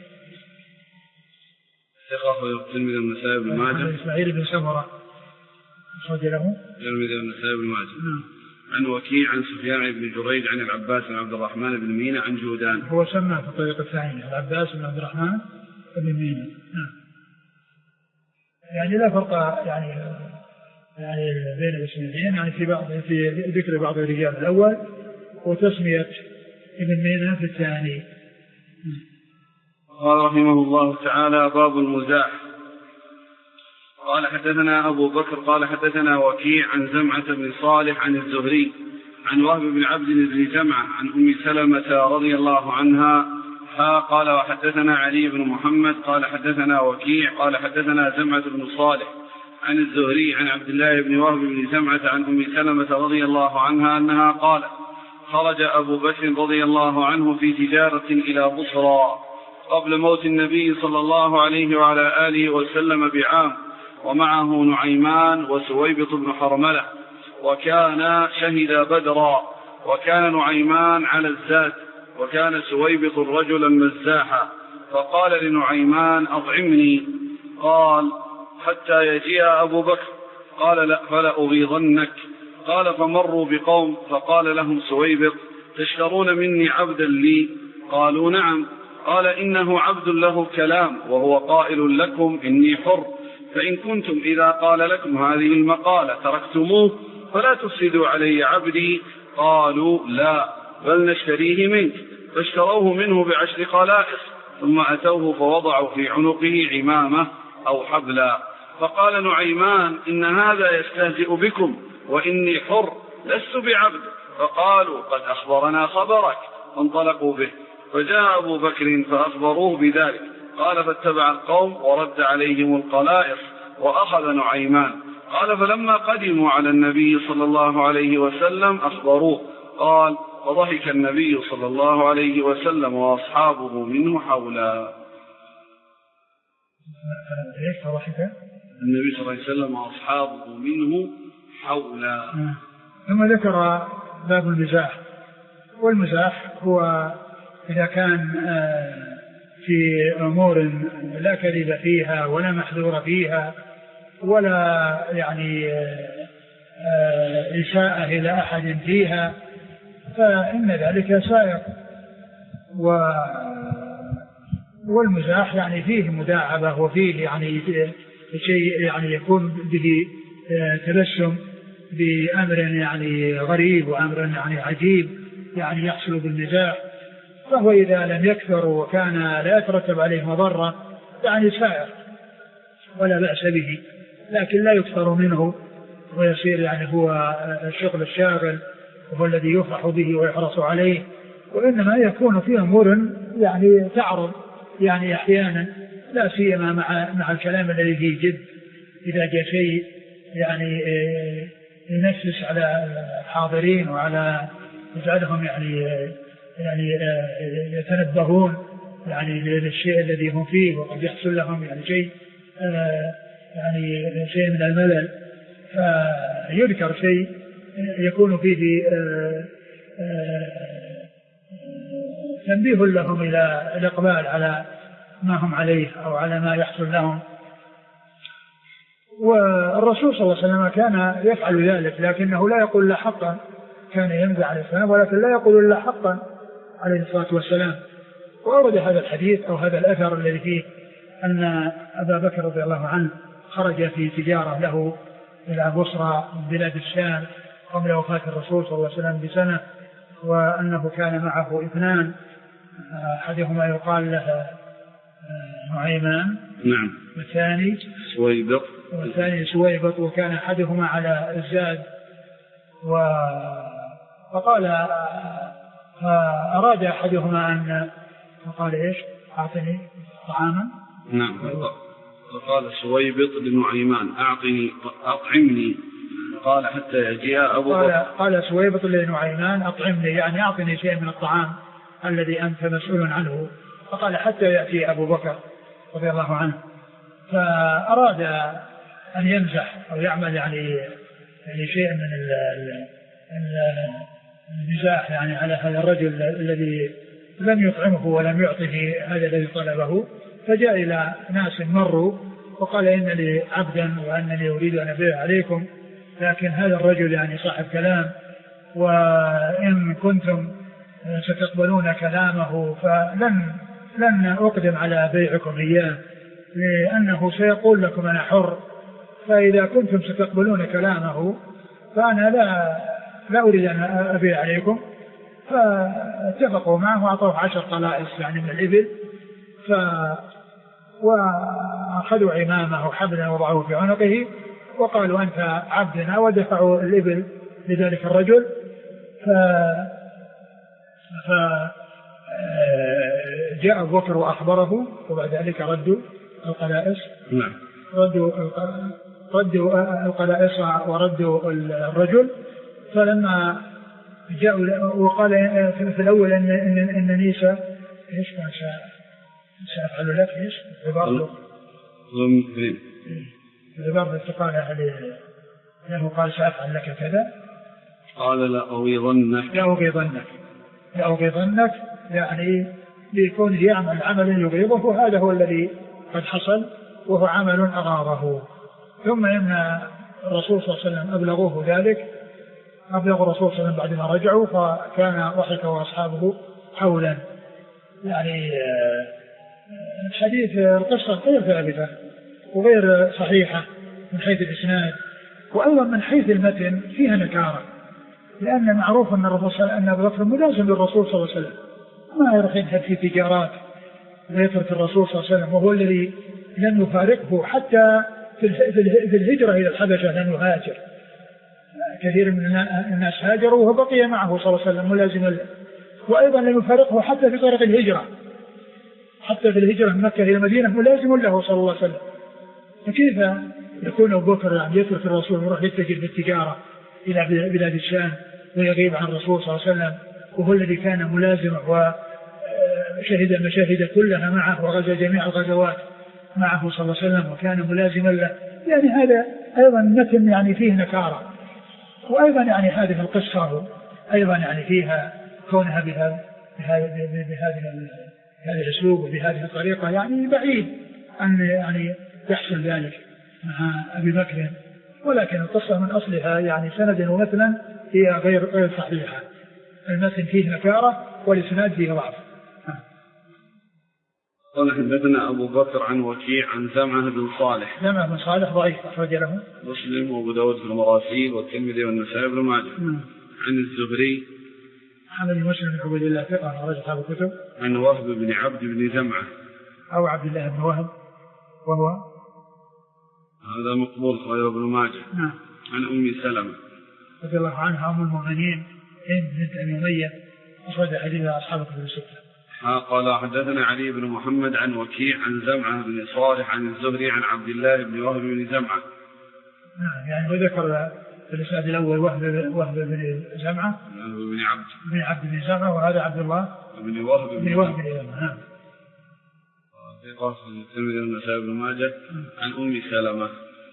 ثقة ويقتل النسائي بن ماجه. محمد إسماعيل بن سمرة أخرج له يرمذ النسائي بن ماجه. عن وكيع عن سفيان بن جريج عن العباس بن عبد الرحمن بن ميناء عن جودان. هو سمى في الطريقة الثانية العباس بن عبد الرحمن بن ميناء. يعني لا فرق يعني يعني بين الاسمين، يعني في بعض في ذكر بعض الرجال الأول وتسمية ابن ميناء في الثاني. قال رحمه الله تعالى باب المزاح. قال حدثنا أبو بكر قال حدثنا وكيع عن زمعة بن صالح عن الزهري عن وهب بن عبد بن جمعة عن أم سلمة رضي الله عنها ها قال وحدثنا علي بن محمد قال حدثنا وكيع قال حدثنا زمعة بن صالح عن الزهري عن عبد الله بن وهب بن جمعة عن أم سلمة رضي الله عنها أنها قال خرج أبو بكر رضي الله عنه في تجارة إلى بصرى قبل موت النبي صلى الله عليه وعلى آله وسلم بعام ومعه نعيمان وسويبط بن حرملة وكان شهد بدرا وكان نعيمان على الزاد وكان سويبط رجلا مزاحا فقال لنعيمان أطعمني قال حتى يجيء أبو بكر قال لا فلا أغيظنك قال فمروا بقوم فقال لهم سويبط تشترون مني عبدا لي قالوا نعم قال إنه عبد له كلام وهو قائل لكم إني حر فإن كنتم إذا قال لكم هذه المقالة تركتموه فلا تفسدوا علي عبدي قالوا لا بل نشتريه منك فاشتروه منه بعشر قلائص ثم أتوه فوضعوا في عنقه عمامة أو حبلا فقال نعيمان إن هذا يستهزئ بكم وإني حر لست بعبد فقالوا قد أخبرنا خبرك فانطلقوا به فجاء أبو بكر فأخبروه بذلك قال فاتبع القوم ورد عليهم القلائص وأخذ نعيمان قال فلما قدموا على النبي صلى الله عليه وسلم أخبروه قال وضحك النبي صلى الله عليه وسلم وأصحابه منه حولا. ليش ضحك النبي صلى الله عليه وسلم وأصحابه منه حولا. ثم ذكر باب المزاح. والمزاح هو إذا كان في أمور لا كذب فيها ولا محذور فيها ولا يعني إساءة إلى أحد فيها فإن ذلك سائر. والمزاح يعني فيه مداعبة وفيه يعني شيء يعني يكون به تبسم بأمر يعني غريب وأمر يعني عجيب يعني يحصل بالمزاح، فهو إذا لم يكثر وكان لا يترتب عليه مضرة يعني سائر ولا بأس به، لكن لا يكثر منه ويصير يعني هو الشغل الشاغل وهو الذي يفرح به ويحرص عليه، وإنما يكون في أمور يعني تعرض يعني أحيانا لا سيما مع مع الكلام الذي فيه جد، إذا جاء شيء يعني ينفس على الحاضرين وعلى يجعلهم يعني يعني يتنبهون يعني للشيء الذي هم فيه وقد يحصل لهم يعني شيء يعني شيء من الملل، فيذكر شيء يكون فيه تنبيه لهم إلى الإقبال على ما هم عليه أو على ما يحصل لهم. والرسول صلى الله عليه وسلم كان يفعل ذلك لكنه لا يقول لا حقا، كان ينزع عليه السلام ولكن لا يقول لا حقا عليه الصلاة والسلام. وأورد هذا الحديث أو هذا الأثر الذي فيه أن أبا بكر رضي الله عنه خرج في تجارة له إلى بصرى من بلاد الشام قبل وفاة الرسول صلى الله عليه وسلم بسنة، وأنه كان معه اثنان أحدهما يقال له نعيمان نعم والثاني سويبط والثاني سويبط وكان أحدهما على الزاد، فقال فأراد أحدهما أن فقال إيش أعطني طعاما نعم. فقال سويبط بن نعيمان أعطني أطعمني، قال حتى يجيء أبو قال, بكر. قال سويبط لنعيمان أطعمني يعني أعطني شيء من الطعام الذي أنت مسؤول عنه. فقال حتى يأتي أبو بكر رضي الله عنه. فأراد أن يمزح أو يعمل يعني, يعني شيء من ال ال المزاح يعني على هذا الرجل الذي لم يطعمه ولم يعطه هذا الذي طلبه. فجاء إلى ناس مروا وقال إن لي عبدا وأنني أريد أن أبيع عليكم، لكن هذا الرجل يعني صاحب كلام، وإن كنتم ستقبلون كلامه فلن لن أقدم على بيعكم إياه، لأنه سيقول لكم أنا حر، فإذا كنتم ستقبلون كلامه فأنا لا لا أريد أن أبيع عليكم. فاتفقوا معه وأعطوه عشر قلائص يعني من الإبل، ف وأخذوا عمامه حبلا وضعوه في عنقه وقالوا أنت عبدنا، ودفعوا الإبل لذلك الرجل. ف فجاء أبو بكر وأخبره، وبعد ذلك ردوا القلائص. نعم. ردوا ردوا القلائص وردوا الرجل. فلما جاءوا وقال في الأول إن إن إن نيسى إيش كان سأفعل لك إيش عبارة ضمن عبارة استقال له قال سأفعل لك كذا، قال لا أغيظنك لا أغيظنك لا أغيظنك يعني ليكون يعمل عملا يغيظه، هذا هو الذي قد حصل وهو عمل أغاظه. ثم إن الرسول صلى الله عليه وسلم أبلغوه ذلك، أبلغ الرسول صلى الله عليه وسلم بعدما رجعوا، فكان ضحك وأصحابه حولا. يعني الحديث القصة غير ثابتة وغير صحيحة من حيث الإسناد، وأيضا من حيث المتن فيها نكارة، لأن معروف أن الرسول أن أبو بكر ملازم للرسول صلى الله عليه وسلم، ما يروح يذهب في تجارات ويترك الرسول صلى الله عليه وسلم، وهو الذي لم يفارقه حتى في الهجرة إلى الحبشة لم يهاجر. كثير من الناس هاجروا وهو بقي معه صلى الله عليه وسلم ملازما له، وأيضا لم يفارقه حتى في طريق الهجرة، حتى في الهجرة من مكة إلى المدينة ملازم له صلى الله عليه وسلم. فكيف يكون أبو بكر يعني يترك الرسول ويروح يتجه بالتجارة إلى بلاد الشام ويغيب عن الرسول صلى الله عليه وسلم، وهو الذي كان ملازمه وشهد المشاهد كلها معه وغزا جميع الغزوات معه صلى الله عليه وسلم وكان ملازما له؟ يعني هذا أيضا متن يعني فيه نكارة، وأيضا يعني هذه القصة أيضا يعني فيها كونها بهذا بهذا هذا الأسلوب وبهذه الطريقة يعني بعيد أن يعني يحصل ذلك مع أبي بكر، ولكن القصة من أصلها يعني سند ومثلا هي غير غير صحيحة، المثل فيه نكارة والإسناد فيه ضعف. قال حدثنا أبو بكر عن وكيع عن زمعة بن صالح. زمعة بن صالح ضعيف أخرج له مسلم وأبو داود في المراسيل والترمذي والنسائي بن ماجه. عن الزهري محمد بن مسلم بن عبد الله ثقة أخرج أصحاب الكتب. عن وهب بن عبد بن زمعة أو عبد الله بن وهب وهو هذا مقبول غير ابن ماجه. نعم. عن أم سلمة رضي الله عنها أم المؤمنين هند بنت أبي أمية أخرج حديثها أصحاب الكتب الستة. قال حدثنا علي بن محمد عن وكيع عن زمعة بن صالح عن الزهري عن عبد الله بن وهب بن زمعة. نعم يعني وذكر في الإسناد الأول وهب وهب بن زمعة بن عبد بن عبد بن زمعة، وهذا عبد الله بن وهب بن وهب بن زمعة. نعم. في قصة الترمذي والنسائي بن ماجه عن أم سلمة.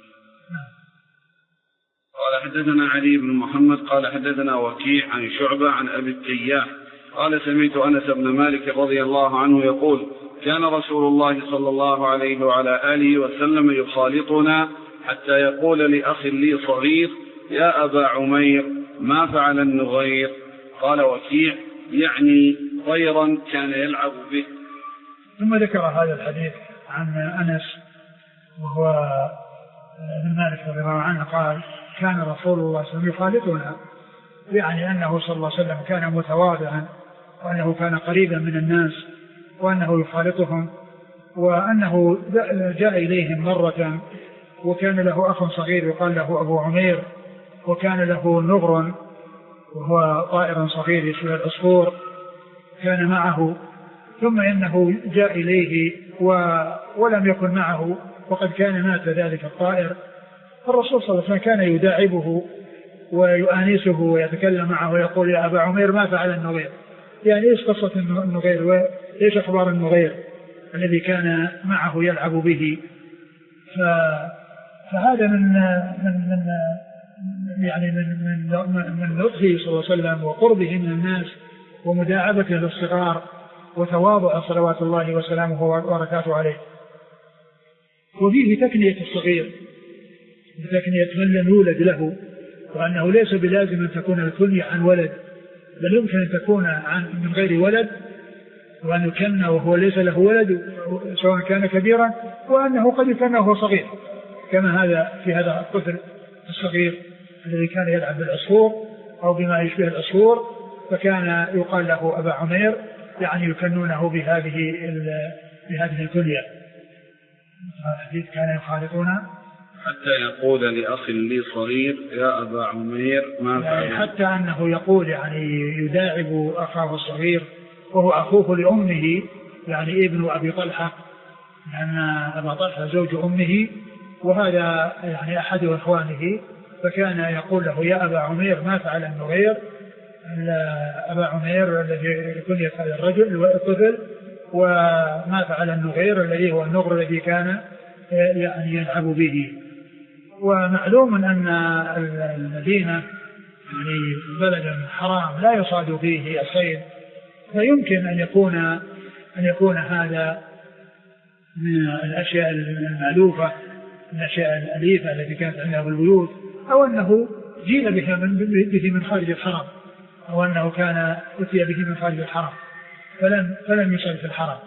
قال حدثنا علي بن محمد قال حدثنا وكيع عن شعبة عن أبي التياح قال سمعت أنس بن مالك رضي الله عنه يقول كان رسول الله صلى الله عليه وعلى آله وسلم يخالطنا حتى يقول لأخ لي صغير يا أبا عمير ما فعل النغير؟ قال وكيع يعني طيرا كان يلعب به. ثم ذكر هذا الحديث عن أنس وهو ابن مالك رضي الله عنه قال كان رسول الله صلى الله عليه وسلم يخالطنا، يعني أنه صلى الله عليه وسلم كان متواضعا، وأنه كان قريبا من الناس، وأنه يخالطهم، وأنه جاء إليهم مرة وكان له أخ صغير يقال له أبو عمير، وكان له نغر وهو طائر صغير يشبه العصفور كان معه، ثم إنه جاء إليه ولم يكن معه وقد كان مات ذلك الطائر. الرسول صلى الله عليه وسلم كان يداعبه ويؤانسه ويتكلم معه ويقول يا أبا عمير ما فعل النغير، يعني إيش قصة النغير وإيش أخبار النغير الذي كان معه يلعب به. فهذا من من من يعني من من من لطفه صلى الله عليه وسلم وقربه من الناس ومداعبته للصغار وتواضع صلوات الله وسلامه وبركاته عليه. وفيه تكنية الصغير بتكنية من لم يولد له، وأنه ليس بلازم أن تكون الكنية عن ولد، بل يمكن أن تكون عن من غير ولد، وأن يكن وهو ليس له ولد سواء كان كبيرا، وأنه قد يكن وهو صغير، كما هذا في هذا الطفل الصغير الذي كان يلعب بالعصفور أو بما يشبه العصفور، فكان يقال له أبا عمير، يعني يكنونه بهذه بهذه الكنية. الحديث كان يخالطون حتى يقول لأخ لي صغير يا أبا عمير ما فعل، يعني حتى أنه يقول يعني يداعب أخاه الصغير وهو أخوه لأمه، يعني ابن أبي طلحة، لأن أبا طلحة زوج أمه وهذا يعني أحد إخوانه، فكان يقول له يا أبا عمير ما فعل النغير، أبا عمير الذي كنية هذا الرجل الطفل، وما فعل النغير الذي هو النغر الذي كان يعني يلعب به. ومعلوم أن المدينة يعني بلد حرام لا يصاد فيه الصيد، فيمكن أن يكون أن يكون هذا من الأشياء المألوفة، من الأشياء الأليفة التي كانت عندها في البيوت، أو أنه جيل بها من به من خارج الحرم، أو أنه كان أتي به من خارج الحرم فلم فلم يصل في الحرم.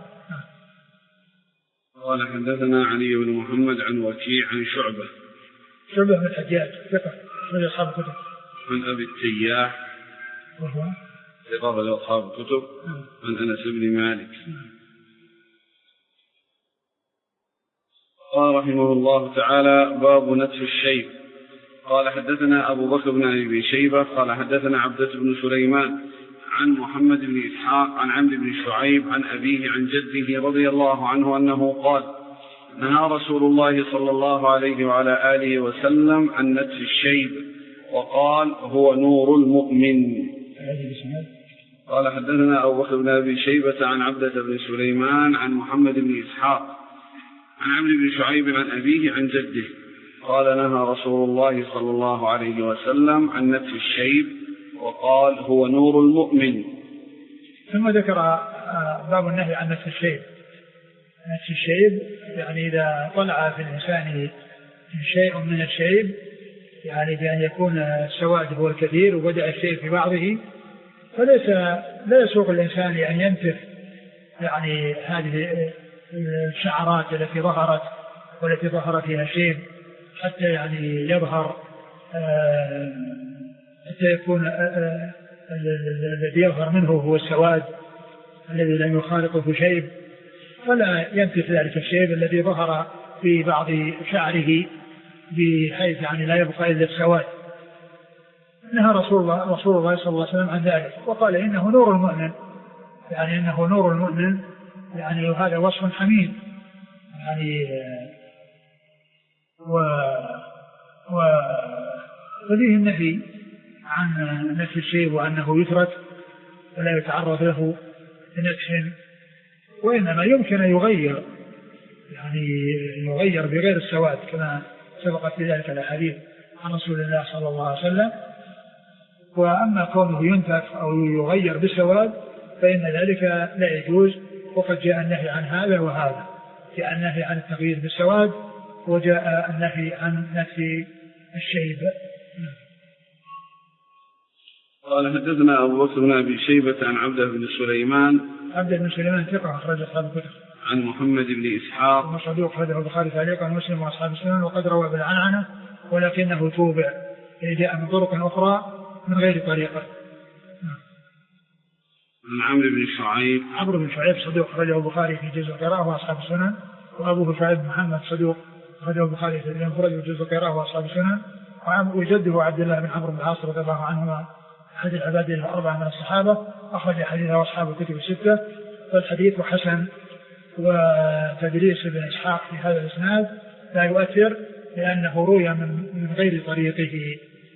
قال حدثنا علي بن محمد عن وكيع عن شعبة شعبة بن الحجاج ثقة من أصحاب الكتب، عن أبي التياح وهو ثقة لأصحاب الكتب، عن أنس بن مالك. قال رحمه الله تعالى باب نتف الشيب. قال حدثنا أبو بكر بن أبي شيبة قال حدثنا عبدة بن سليمان عن محمد بن إسحاق عن عمرو بن شعيب عن أبيه عن جده رضي الله عنه أنه قال نهى رسول الله صلى الله عليه وعلى آله وسلم عن نتف الشيب وقال هو نور المؤمن. قال حدثنا أبو بكر بن أبي شيبة عن عبدة بن سليمان عن محمد بن إسحاق عن عمرو بن شعيب عن أبيه عن جده قال نهى رسول الله صلى الله عليه وسلم عن نتف الشيب وقال هو نور المؤمن. ثم ذكر باب النهي عن نتف الشيب. نتف الشيب يعني إذا طلع في الإنسان شيء من الشيب، يعني بأن يكون السواد هو الكثير وبدأ الشيب في بعضه، فليس لا يسوق الإنسان أن ينتف يعني هذه الشعرات التي ظهرت والتي ظهر فيها شيب حتى يعني يظهر حتى يكون الذي يظهر منه هو السواد الذي لم يخالطه شيب، فلا ينتف ذلك الشيب الذي ظهر في بعض شعره بحيث يعني لا يبقى إلا السواد. نهى رسول الله رسول الله صلى الله عليه وسلم عن ذلك وقال إنه نور المؤمن، يعني إنه نور المؤمن، يعني هذا وصف حميد يعني و و وفيه النهي عن نتف الشيب وأنه يترك ولا يتعرض له بنتف، وإنما يمكن أن يغير يعني يغير بغير السواد كما سبقت في ذلك الأحاديث عن رسول الله صلى الله عليه وسلم. وأما كونه ينتف أو يغير بالسواد فإن ذلك لا يجوز، وقد جاء النهي عن هذا وهذا، جاء النهي عن التغيير بالسواد وجاء النهي عن نتف الشيب. قال حدثنا أبو بكر بن أبي شيبة عن عبده بن سليمان عبده بن سليمان ثقة أخرج أصحاب الكتب، عن محمد بن إسحاق صدوق أخرجه البخاري تعليقا ومسلم وأصحاب السنن وقد روى بالعنعنة ولكنه توبع، جاء من طرق أخرى من غير طريقة. عن عمرو بن شعيب عمرو بن شعيب صدوق أخرجه البخاري في جزء القراءة وأصحاب السنن، وأبوه شعيب محمد صدوق أخرجه البخاري في الانفراد وجزء القراءة وأصحاب السنن، وجده عبد الله بن عمرو بن العاص رضي الله عنهما أحد العباد الأربعة من الصحابة، أخرج حديثه أصحاب الكتب الستة، والحديث حسن وتدريس ابن إسحاق في هذا الإسناد لا يؤثر لأنه روي من غير طريقه.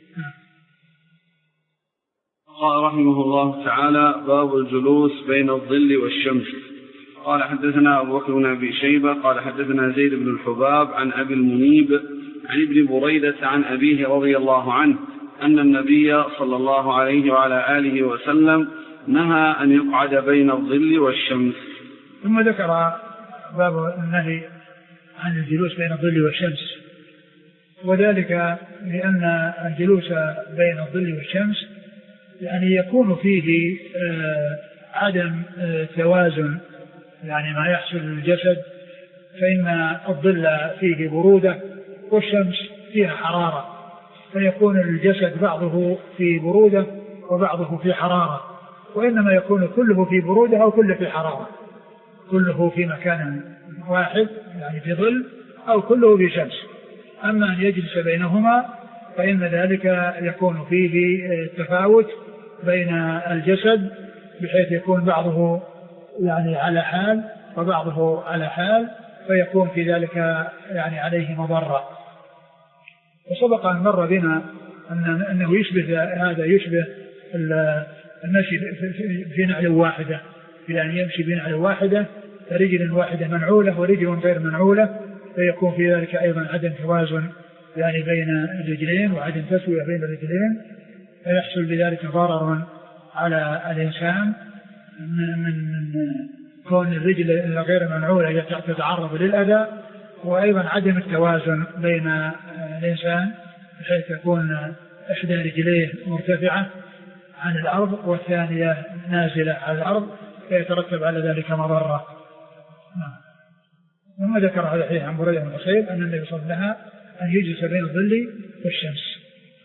قال رحمه الله تعالى: باب الجلوس بين الظل والشمس. قال حدثنا أبو بكر بن أبي شيبة قال حدثنا زيد بن الحباب عن أبي المنيب عن ابن بريدة عن أبيه رضي الله عنه أن النبي صلى الله عليه وعلى آله وسلم نهى أن يقعد بين الظل والشمس. ثم ذكر باب النهي عن الجلوس بين الظل والشمس، وذلك لأن الجلوس بين الظل والشمس يعني يكون فيه آه عدم آه توازن، يعني ما يحصل للجسد، فإن الظل فيه برودة والشمس فيها حرارة، فيكون الجسد بعضه في برودة وبعضه في حرارة، وإنما يكون كله في برودة أو كله في حرارة، كله في مكان واحد يعني في ظل أو كله في شمس. أما أن يجلس بينهما فإن ذلك يكون فيه تفاوت بين الجسد، بحيث يكون بعضه يعني على حال وبعضه على حال، فيكون في ذلك يعني عليه مضرة. وسبق أن مر بنا أن أنه يشبه هذا يشبه المشي في نعل واحدة، يعني يمشي بنعل واحدة رجل واحدة منعولة ورجل غير منعولة، فيكون في ذلك أيضا عدم توازن يعني بين الرجلين وعدم تسوية بين الرجلين، فيحصل بذلك ضرر على الإنسان من كون الرجل الغير منعولة تتعرض للأذى، وأيضا عدم التوازن بين الإنسان بحيث تكون إحدى رجليه مرتفعة عن الأرض والثانية نازلة على الأرض، فيترتب على ذلك مضرة. وما ذكر هذا الحديث عن بريدة بن الحصيب أن النبي صلى الله عليه وسلم أن يجلس بين الظل والشمس.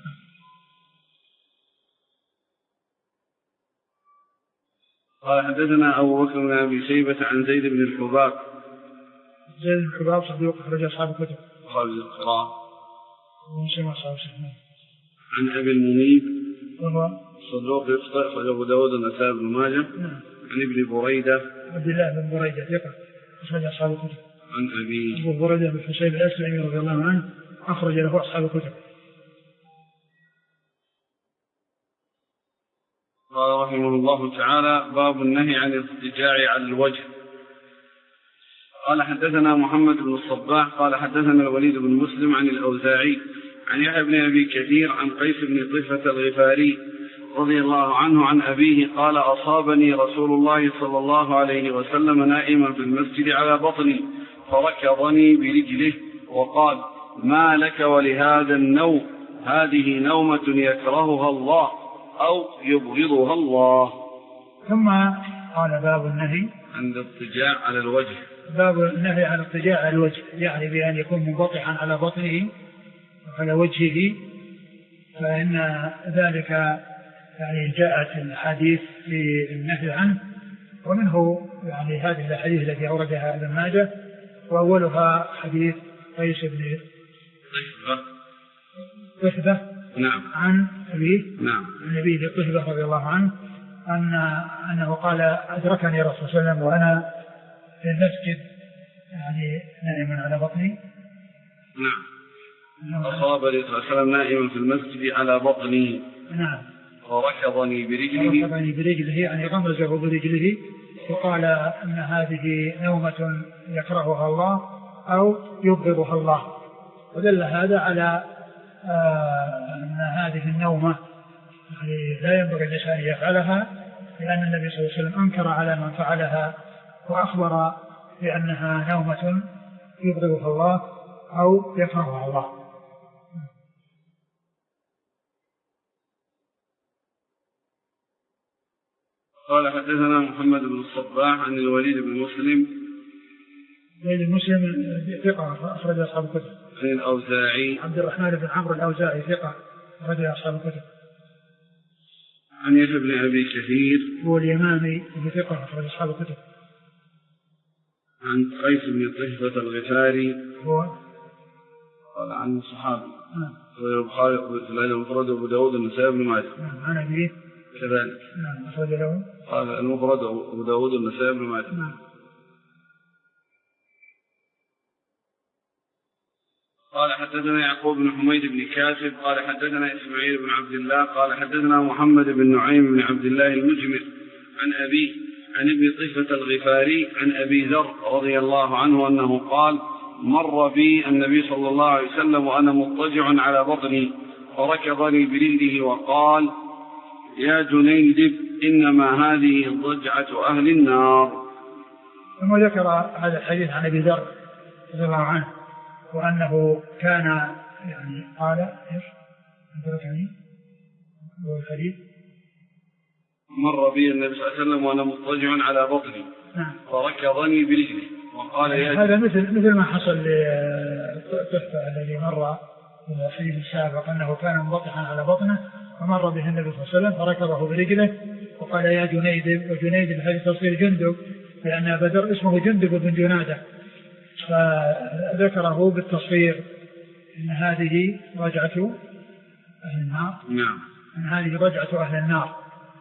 قال حدثنا أبو بكر بن أبي شيبة عن زيد بن الحباب. زيد بن الحباب صدوق أخرج أصحاب الكتب. خارج القراءة. ومسلم أصحاب السنة. عن أبي المنيب. وهو صدوق يخطئ أخرج أبو داود والنسائي بن ماجه. نعم. عن ابن بريدة. عبد الله بن بريدة ثقة أخرج أصحاب الكتب. عن أبي. أبو بريدة بن الحصيب الأسلمي رضي الله عنه أخرج له أصحاب الكتب. قال رحمه الله تعالى: باب النهي عن الاضطجاع على الوجه. قال حدثنا محمد بن الصباح قال حدثنا الوليد بن مسلم عن الأوزاعي عن يحيى بن أبي كثير عن قيس بن طفة الغفاري رضي الله عنه عن أبيه قال: أصابني رسول الله صلى الله عليه وسلم نائما في المسجد على بطني فركضني برجله وقال: ما لك ولهذا النوم؟ هذه نومة يكرهها الله أو يبغضها الله. ثم قال: باب النهي عن الاضطجاع على الوجه. باب النهي عن الاضطجاع على الوجه، يعني بأن يكون منبطحا على بطنه على وجهه، فإن ذلك يعني جاءت الحديث في النهي عنه، ومنه يعني هذه الحديث التي أوردها ابن ماجه، وأولها حديث قيس بن طفة نعم عن أبيه نعم عن أبيه طفة رضي الله عنه أن أنه قال: أدركني رسول الله صلى الله عليه وسلم وأنا في المسجد يعني نائما على بطني. نعم. أصابني صلى الله عليه وسلم نائما في المسجد على بطني. نعم. وركضني برجله. ركضني برجله يعني غمزه برجله، وقال أن هذه نومة يكرهها الله أو يبغضها الله. ودل هذا على آه أن هذه النومة يعني لا ينبغي الإنسان أن يفعلها، لأن النبي صلى الله عليه وسلم أنكر على من فعلها وأخبر بأنها نومة يبغضها الله أو يكرهها الله. قال حدثنا محمد بن الصباح عن الوليد بن مسلم. الوليد بن مسلم ثقة أخرج أصحاب الكتب. عن الأوزاعي عبد الرحمن بن عمرو الأوزاعي ثقة أخرج أصحاب الكتب. عن يحيى بن أبي كثير هو اليمامي ثقة أخرج أصحاب الكتب. عن قيس بن طفة الغفاري هو قال عن الصحابي نعم. البخاري في الأدب المفرد وأبو داود والنسائي بن ماجه. نعم. عن أبيه كذلك. نعم. أخرج له قال المفرد أبو داود والنسائي بن ماجه. نعم. حدثنا يعقوب بن حميد بن كاسب قال حدثنا إسماعيل بن عبد الله قال حدثنا محمد بن نعيم بن عبد الله المجمر عن أبيه عن ابن طيفة الغفاري عن أبي ذر رضي الله عنه أنه قال مر بي النبي صلى الله عليه وسلم وأنا مضطجع على بطني فركضني برجله وقال يا جنيدب إنما هذه ضجعة أهل النار. ثم ذكر هذا الحديث عن أبي ذر رضي الله عنه وأنه كان يعني قال إيش أدركني هو الحديث مر بي النبي صلى الله عليه وسلم وأنا مضطجع على بطني نعم. فركضني برجله وقال يا هذا مثل مثل ما حصل للطفل الذي مر في الحديث السابق أنه كان مضطجعا على بطنه فمر به النبي صلى الله عليه وسلم فركضه برجله وقال يا جنيدب. وجنيدب هذه تصير جندب لأن بدر اسمه جندب بن جنادة فذكره بالتصوير إن هذه رجعة أهل النار نعم إن هذه رجعة أهل النار.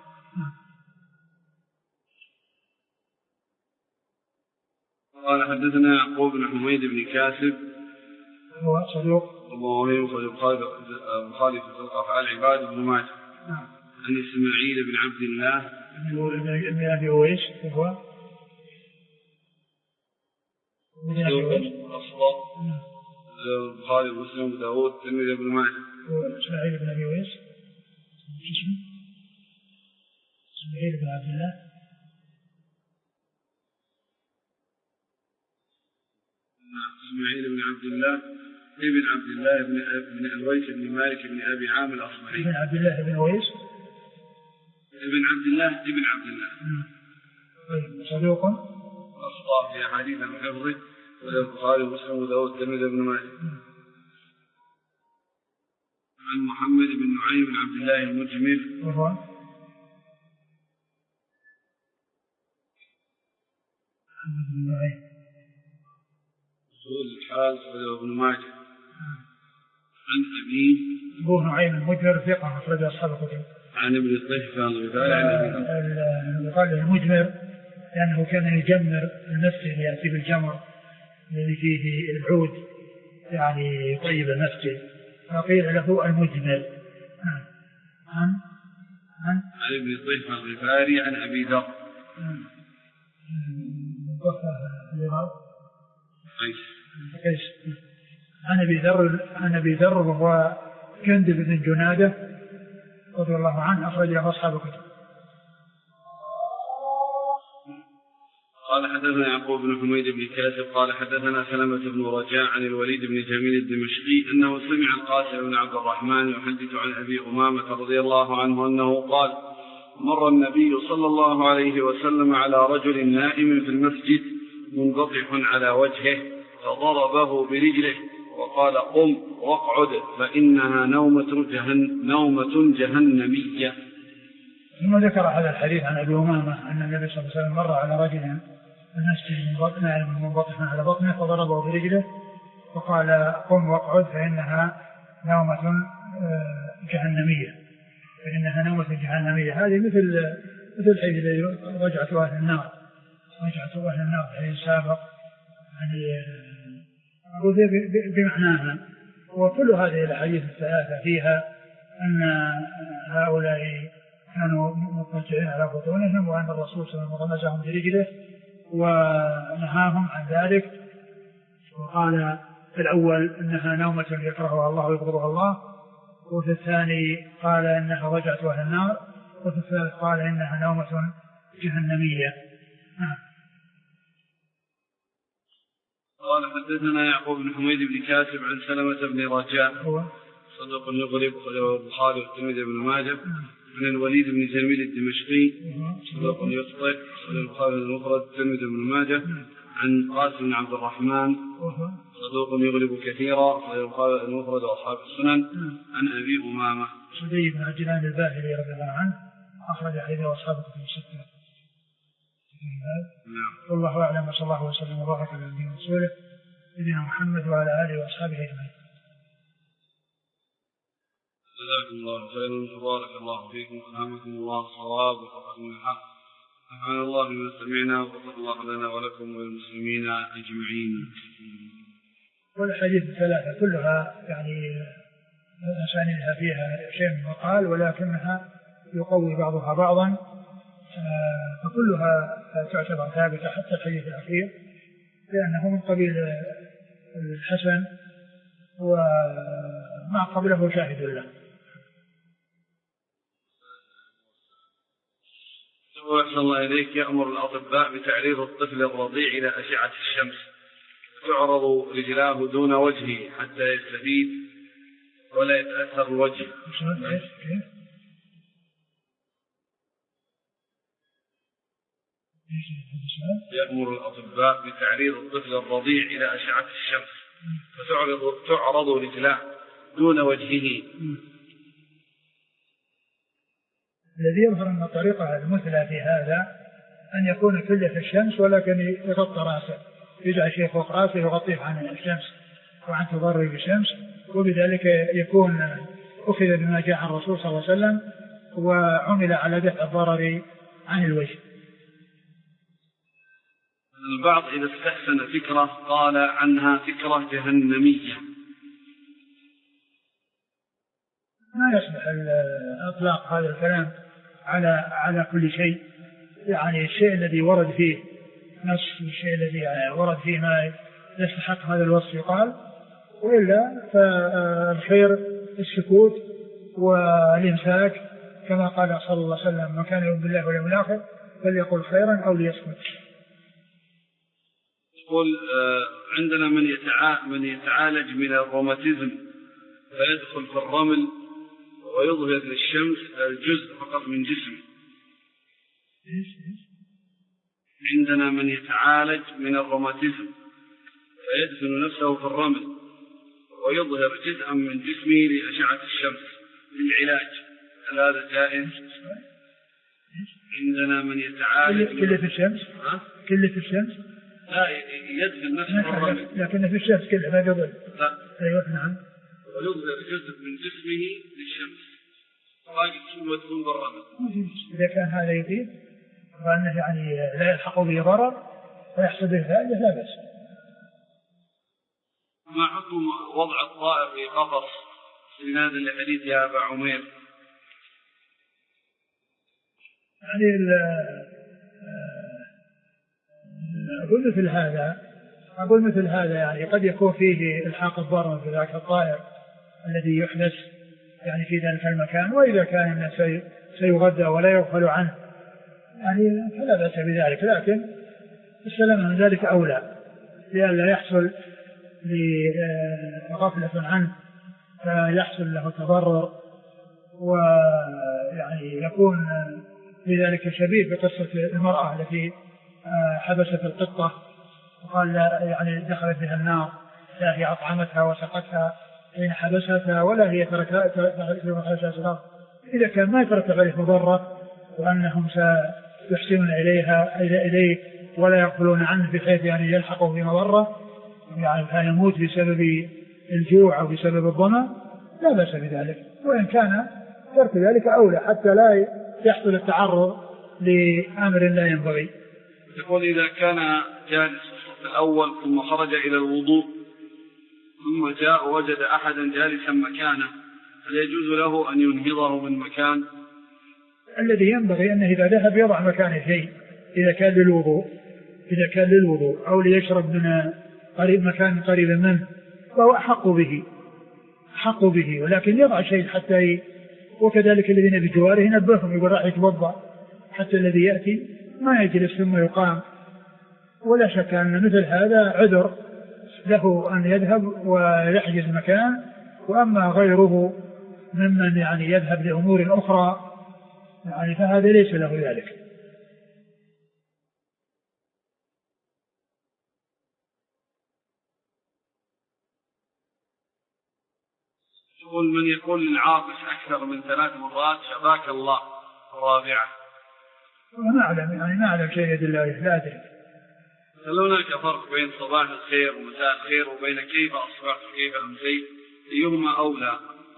قال حدثنا يعقوب بن حميد بن كاسب هو صدوق وهو صدوق خالف صدق أفعال العباد بن ماجه عن إسماعيل بن عبد الله بن أبي أويس وهو أصلا خالد مسلم وداود تلميذ ابن ماجه إسماعيل بن أبي أويس اسمه إسماعيل بن عبد الله إسماعيل بن عبد الله ابن عبد الله بن بن أويس بن مالك بن أبي عامر الأصبحي ابن عبد الله بن أويس ابن عبد الله ابن عبد الله طيب صدوق أخطأ في أحاديث عن حفظه والبخاري ومسلم وداود الترمذي بن ماجه عن محمد بن نعيم بن عبد الله المجمل وهو محمد بن نعيم رسول الحال وداود بن ماجه عن أبيه أبو نعيم المجمر ثقة أخرج أصحاب الكتب عن ابن الطيفة الغفاري يقال المجمر لأنه كان يجمر المسجد يأتي بالجمر الذي فيه العود يعني طيب المسجد فقيل له المجمر. عن عن عن ابن الطيفة الغفاري عن أبي ذر قيس عن أبي ذر عن أبي ذر وهو جندب بن جنادة رضي الله عنه أخرج له أصحاب الكتب. قال حدثنا يعقوب بن حميد بن كاسب قال حدثنا سلمة بن رجاء عن الوليد بن جميل الدمشقي أنه سمع القاسم بن عبد الرحمن يحدث عن أبي أمامة رضي الله عنه أنه قال مر النبي صلى الله عليه وسلم على رجل نائم في المسجد منقطع على وجهه فضربه برجله وقال قم واقعد فإنها نومة جهن نومة جهنمية. ثم ذكر هذا الحديث عن أبي أمامة أن النبي صلى الله عليه وسلم مر على رجل المسجد نائم منقطع على بطنه فضربه برجله وقال قم واقعد فإنها نومة جهنمية فإنها نومة جهنمية. هذه مثل مثل الحديث الذي رجعة أهل النار رجعة أهل النار الحديث السابق يعني أقول بمعناها. وكل هذه الأحاديث الثلاثة فيها أن هؤلاء كانوا مضطجعين على بطونهم وأن الرسول صلى الله عليه وسلم غمزهم برجله ونهاهم عن ذلك وقال في الأول أنها نومة يكرهها الله ويبغضها الله وفي الثاني قال أنها رجعة أهل النار وفي الثالث قال إنها نومة جهنمية. قال حدثنا يعقوب بن حميد بن كاسب عن سلمة بن رجاء هو صدق يغلب البخاري والترمذي بن ماجه عن الوليد بن جميل الدمشقي صدق يخطئ البخاري المفرد والترمذي بن ماجه عن قاسم بن عبد الرحمن صدوق يغلب كثيرا البخاري المفرد واصحاب السنن عن ابي امامه سدي بن عجلان الباهلي رضي الله عنه اخرج حديث اصحاب الكتب السته. نعم. والله اعلم وصلى الله وسلم وبارك على نبينا ورسوله نبينا محمد وعلى اله واصحابه اجمعين. جزاكم الله خيرا وبارك الله فيكم وألهمكم الله الصواب ووفقكم للحق. سبحان الله بما سمعنا وغفر الله لنا ولكم وللمسلمين أجمعين. والحديث الثلاثة كلها يعني أسانيدها فيها شيء من مقال، ولكنها يقوي بعضها بعضا، فكلها تعتبر ثابتة حتى الحديث الأخير، لأنه من قبيل الحسن وما قبله شاهد له. أحسن الله إليك. يأمر الأطباء بتعريض الطفل الرضيع إلى أشعة الشمس، تعرض رجلاه دون وجهه حتى يستفيد ولا يتأثر الوجه. يأمر الأطباء بتعريض الطفل الرضيع إلى أشعة الشمس، فتعرض تعرض رجلاه دون وجهه. الذي يظهر أن الطريقة المثلى في هذا أن يكون كله في الشمس، ولكن يغطى رأسه، يجعل شيء فوق رأسه يغطيه عن الشمس وعن تضرر بالشمس، وبذلك يكون أخذ بما جاء عن الرسول صلى الله عليه وسلم وعمل على دفع الضرر عن الوجه. البعض إذا استحسن فكرة قال عنها فكرة جهنمية. ما يصلح إطلاق هذا الكلام على على كل شيء، يعني الشيء الذي ورد فيه نص، الشيء الذي ورد فيه ما يستحق هذا الوصف يقال، وإلا فالخير السكوت والإمساك، كما قال صلى الله عليه وسلم: من كان يؤمن بالله واليوم الآخر فليقل خيرا أو ليصمت. يقول عندنا من من يتعالج من الروماتيزم فيدخل في الرمل ويظهر للشمس الجزء فقط من جسمه. عندنا من يتعالج من الروماتيزم فيدفن نفسه في الرمل ويظهر جزءا من جسمه لأشعة الشمس للعلاج، هل هذا جائز؟ عندنا من يتعالج كله في الشمس، كله في الشمس، لا يدفن نفسه في الرمل لكن في الشمس كله ما يظهر. أيوة نعم. ويظهر جزء من جسمه للشمس راجل ثم يدخل بالرمل. إذا كان هذا يفيد وأنه يعني لا يلحق به ضرر ويحصل به فائدة لا بأس. ما حكم وضع الطائر في قفص استنادا لحديث يا أبا عمير؟ يعني أقول مثل هذا أقول مثل هذا يعني قد يكون فيه إلحاق الضرر في ذاك الطائر الذي يحدث يعني في ذلك المكان، وإذا كان الناس سيغذى ولا يغفل عنه يعني فلا بأس بذلك، لكن السلام من ذلك أولى لئلا يحصل لغفلة عنه فيحصل له تضرر، ويعني يكون في ذلك شبيه بقصة المرأة التي حبست القطة وقال يعني دخلت بها النار، لا هي أطعمتها وسقتها حين حبستها ولا هي تركتها. إذا كان ما يترتب عليه مضرة وأنهم سيحسنون إليها إليه ولا يغفلون عنه بحيث يعني يلحقه بمضرة يعني فيموت بسبب الجوع أو بسبب الظمأ لا بأس بذلك، وإن كان ترك ذلك أولى حتى لا يحصل التعرض لأمر لا ينبغي. يقول إذا كان جالس في الصف الأول ثم خرج إلى الوضوء ثم جاء وجد أحدا جالسا مكانه هل يجوز له أن ينهضه من مكان؟ الذي ينبغي أنه إذا ذهب يضع مكانه شيء إذا كان للوضوء إذا كان للوضوء أو ليشرب من قريب مكان قريب منه فهو أحق به أحق به ولكن يضع شيء حتى ي... وكذلك الذين بجواره ينبههم يقول راح يتوضأ حتى الذي يأتي ما يجلس ثم يقام، ولا شك أن مثل هذا عذر له أن يذهب ويحجز مكان، وأما غيره ممن يعني يذهب لأمور أخرى يعني فهذا ليس له ذلك. يقول من يقول للعاطس أكثر من ثلاث مرات شباك الله الرابعة؟ ما أعلم يعني ما أعلم شيء يدل عليه لا أدري. هل هناك فرق بين صباح الخير ومساء الخير وبين كيف أصبحت وكيف أمسيت أيهما أولى؟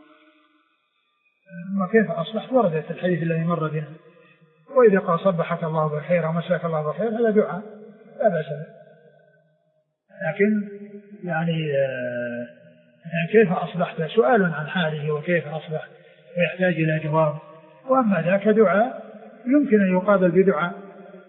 ما كيف أصبحت وردت الحديث الذي مر بنا، وإذا قال صبحك الله بالخير ومساك الله بالخير هذا دعاء لا بأس به. لكن يعني آه يعني كيف أصلحت سؤال عن حاله وكيف أصلح ويحتاج إلى جواب. وأما ذاك دعاء يمكن أن يقابل بدعاء.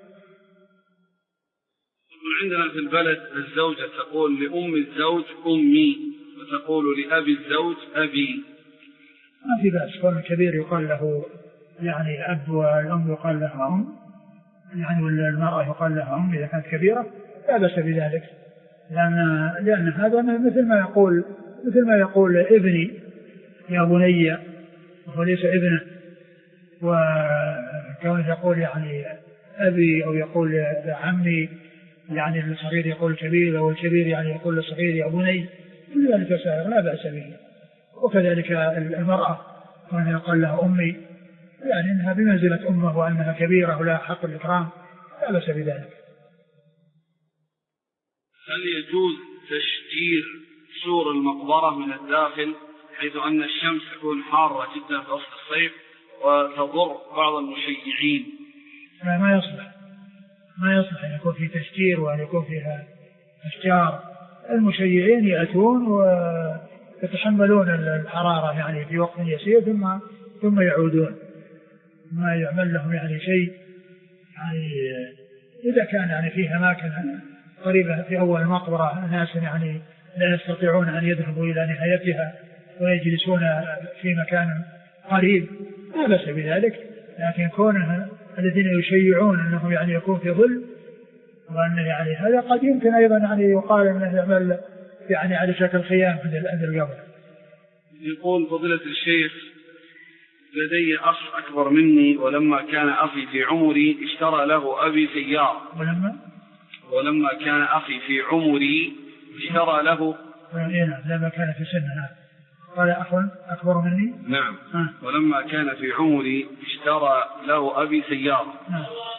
عندنا في البلد الزوجة تقول لأم الزوج أمي وتقول لأبي الزوج أبي. ما في بأس، كون الكبير يقال له يعني أب والأم يقال لها أم، يعني والمرأة يقال لها أم إذا كانت كبيرة لا بأس بذلك، لأن, لأن هذا مثل ما يقول مثل ما يقول ابني يا بني وهو ليس ابنه، وكون يقول يعني أبي أو يقول يا عمي يعني الصغير يقول الكبير أو الكبير يعني يقول الصغير يا بني، كل ذلك سائر لا بأس به. وكذلك المرأة كون يقول لها أمي يعني إنها بمنزلة أمه وأنها كبيرة ولا حق الإكرام لا بأس بذلك. هل يجوز تشجير سور المقبرة من الداخل حيث أن الشمس تكون حارة جدا في وسط الصيف وتضر بعض المشيعين؟ لا ما يصلح ما يصلح أن يكون في تشجير وأن يكون فيها أشجار. المشيعين يأتون ويتحملون الحرارة يعني في وقت يسير ثم ثم يعودون، ما يعمل لهم يعني شيء. يعني إذا كان يعني فيه أماكن قريبة في أول المقبرة ناس يعني لا يستطيعون أن يذهبوا إلى نهايتها ويجلسون في مكان قريب لا بأس بذلك، لكن كونه الذين يشيعون أنه يعني يكون في ظل وأن يعني هذا قد يمكن أيضا يعني يقال أنه يعمل يعني على شكل خيام عند القبر. يقول فضيلة الشيخ لدي أخ أكبر مني ولما كان أخي في عمري اشترى له أبي سيارة. ولما ولما كان أخي في عمري اشترى له لما كان في سنه قال أخ أكبر مني. نعم. ولما كان في عمري اشترى له أبي سيارة. نعم.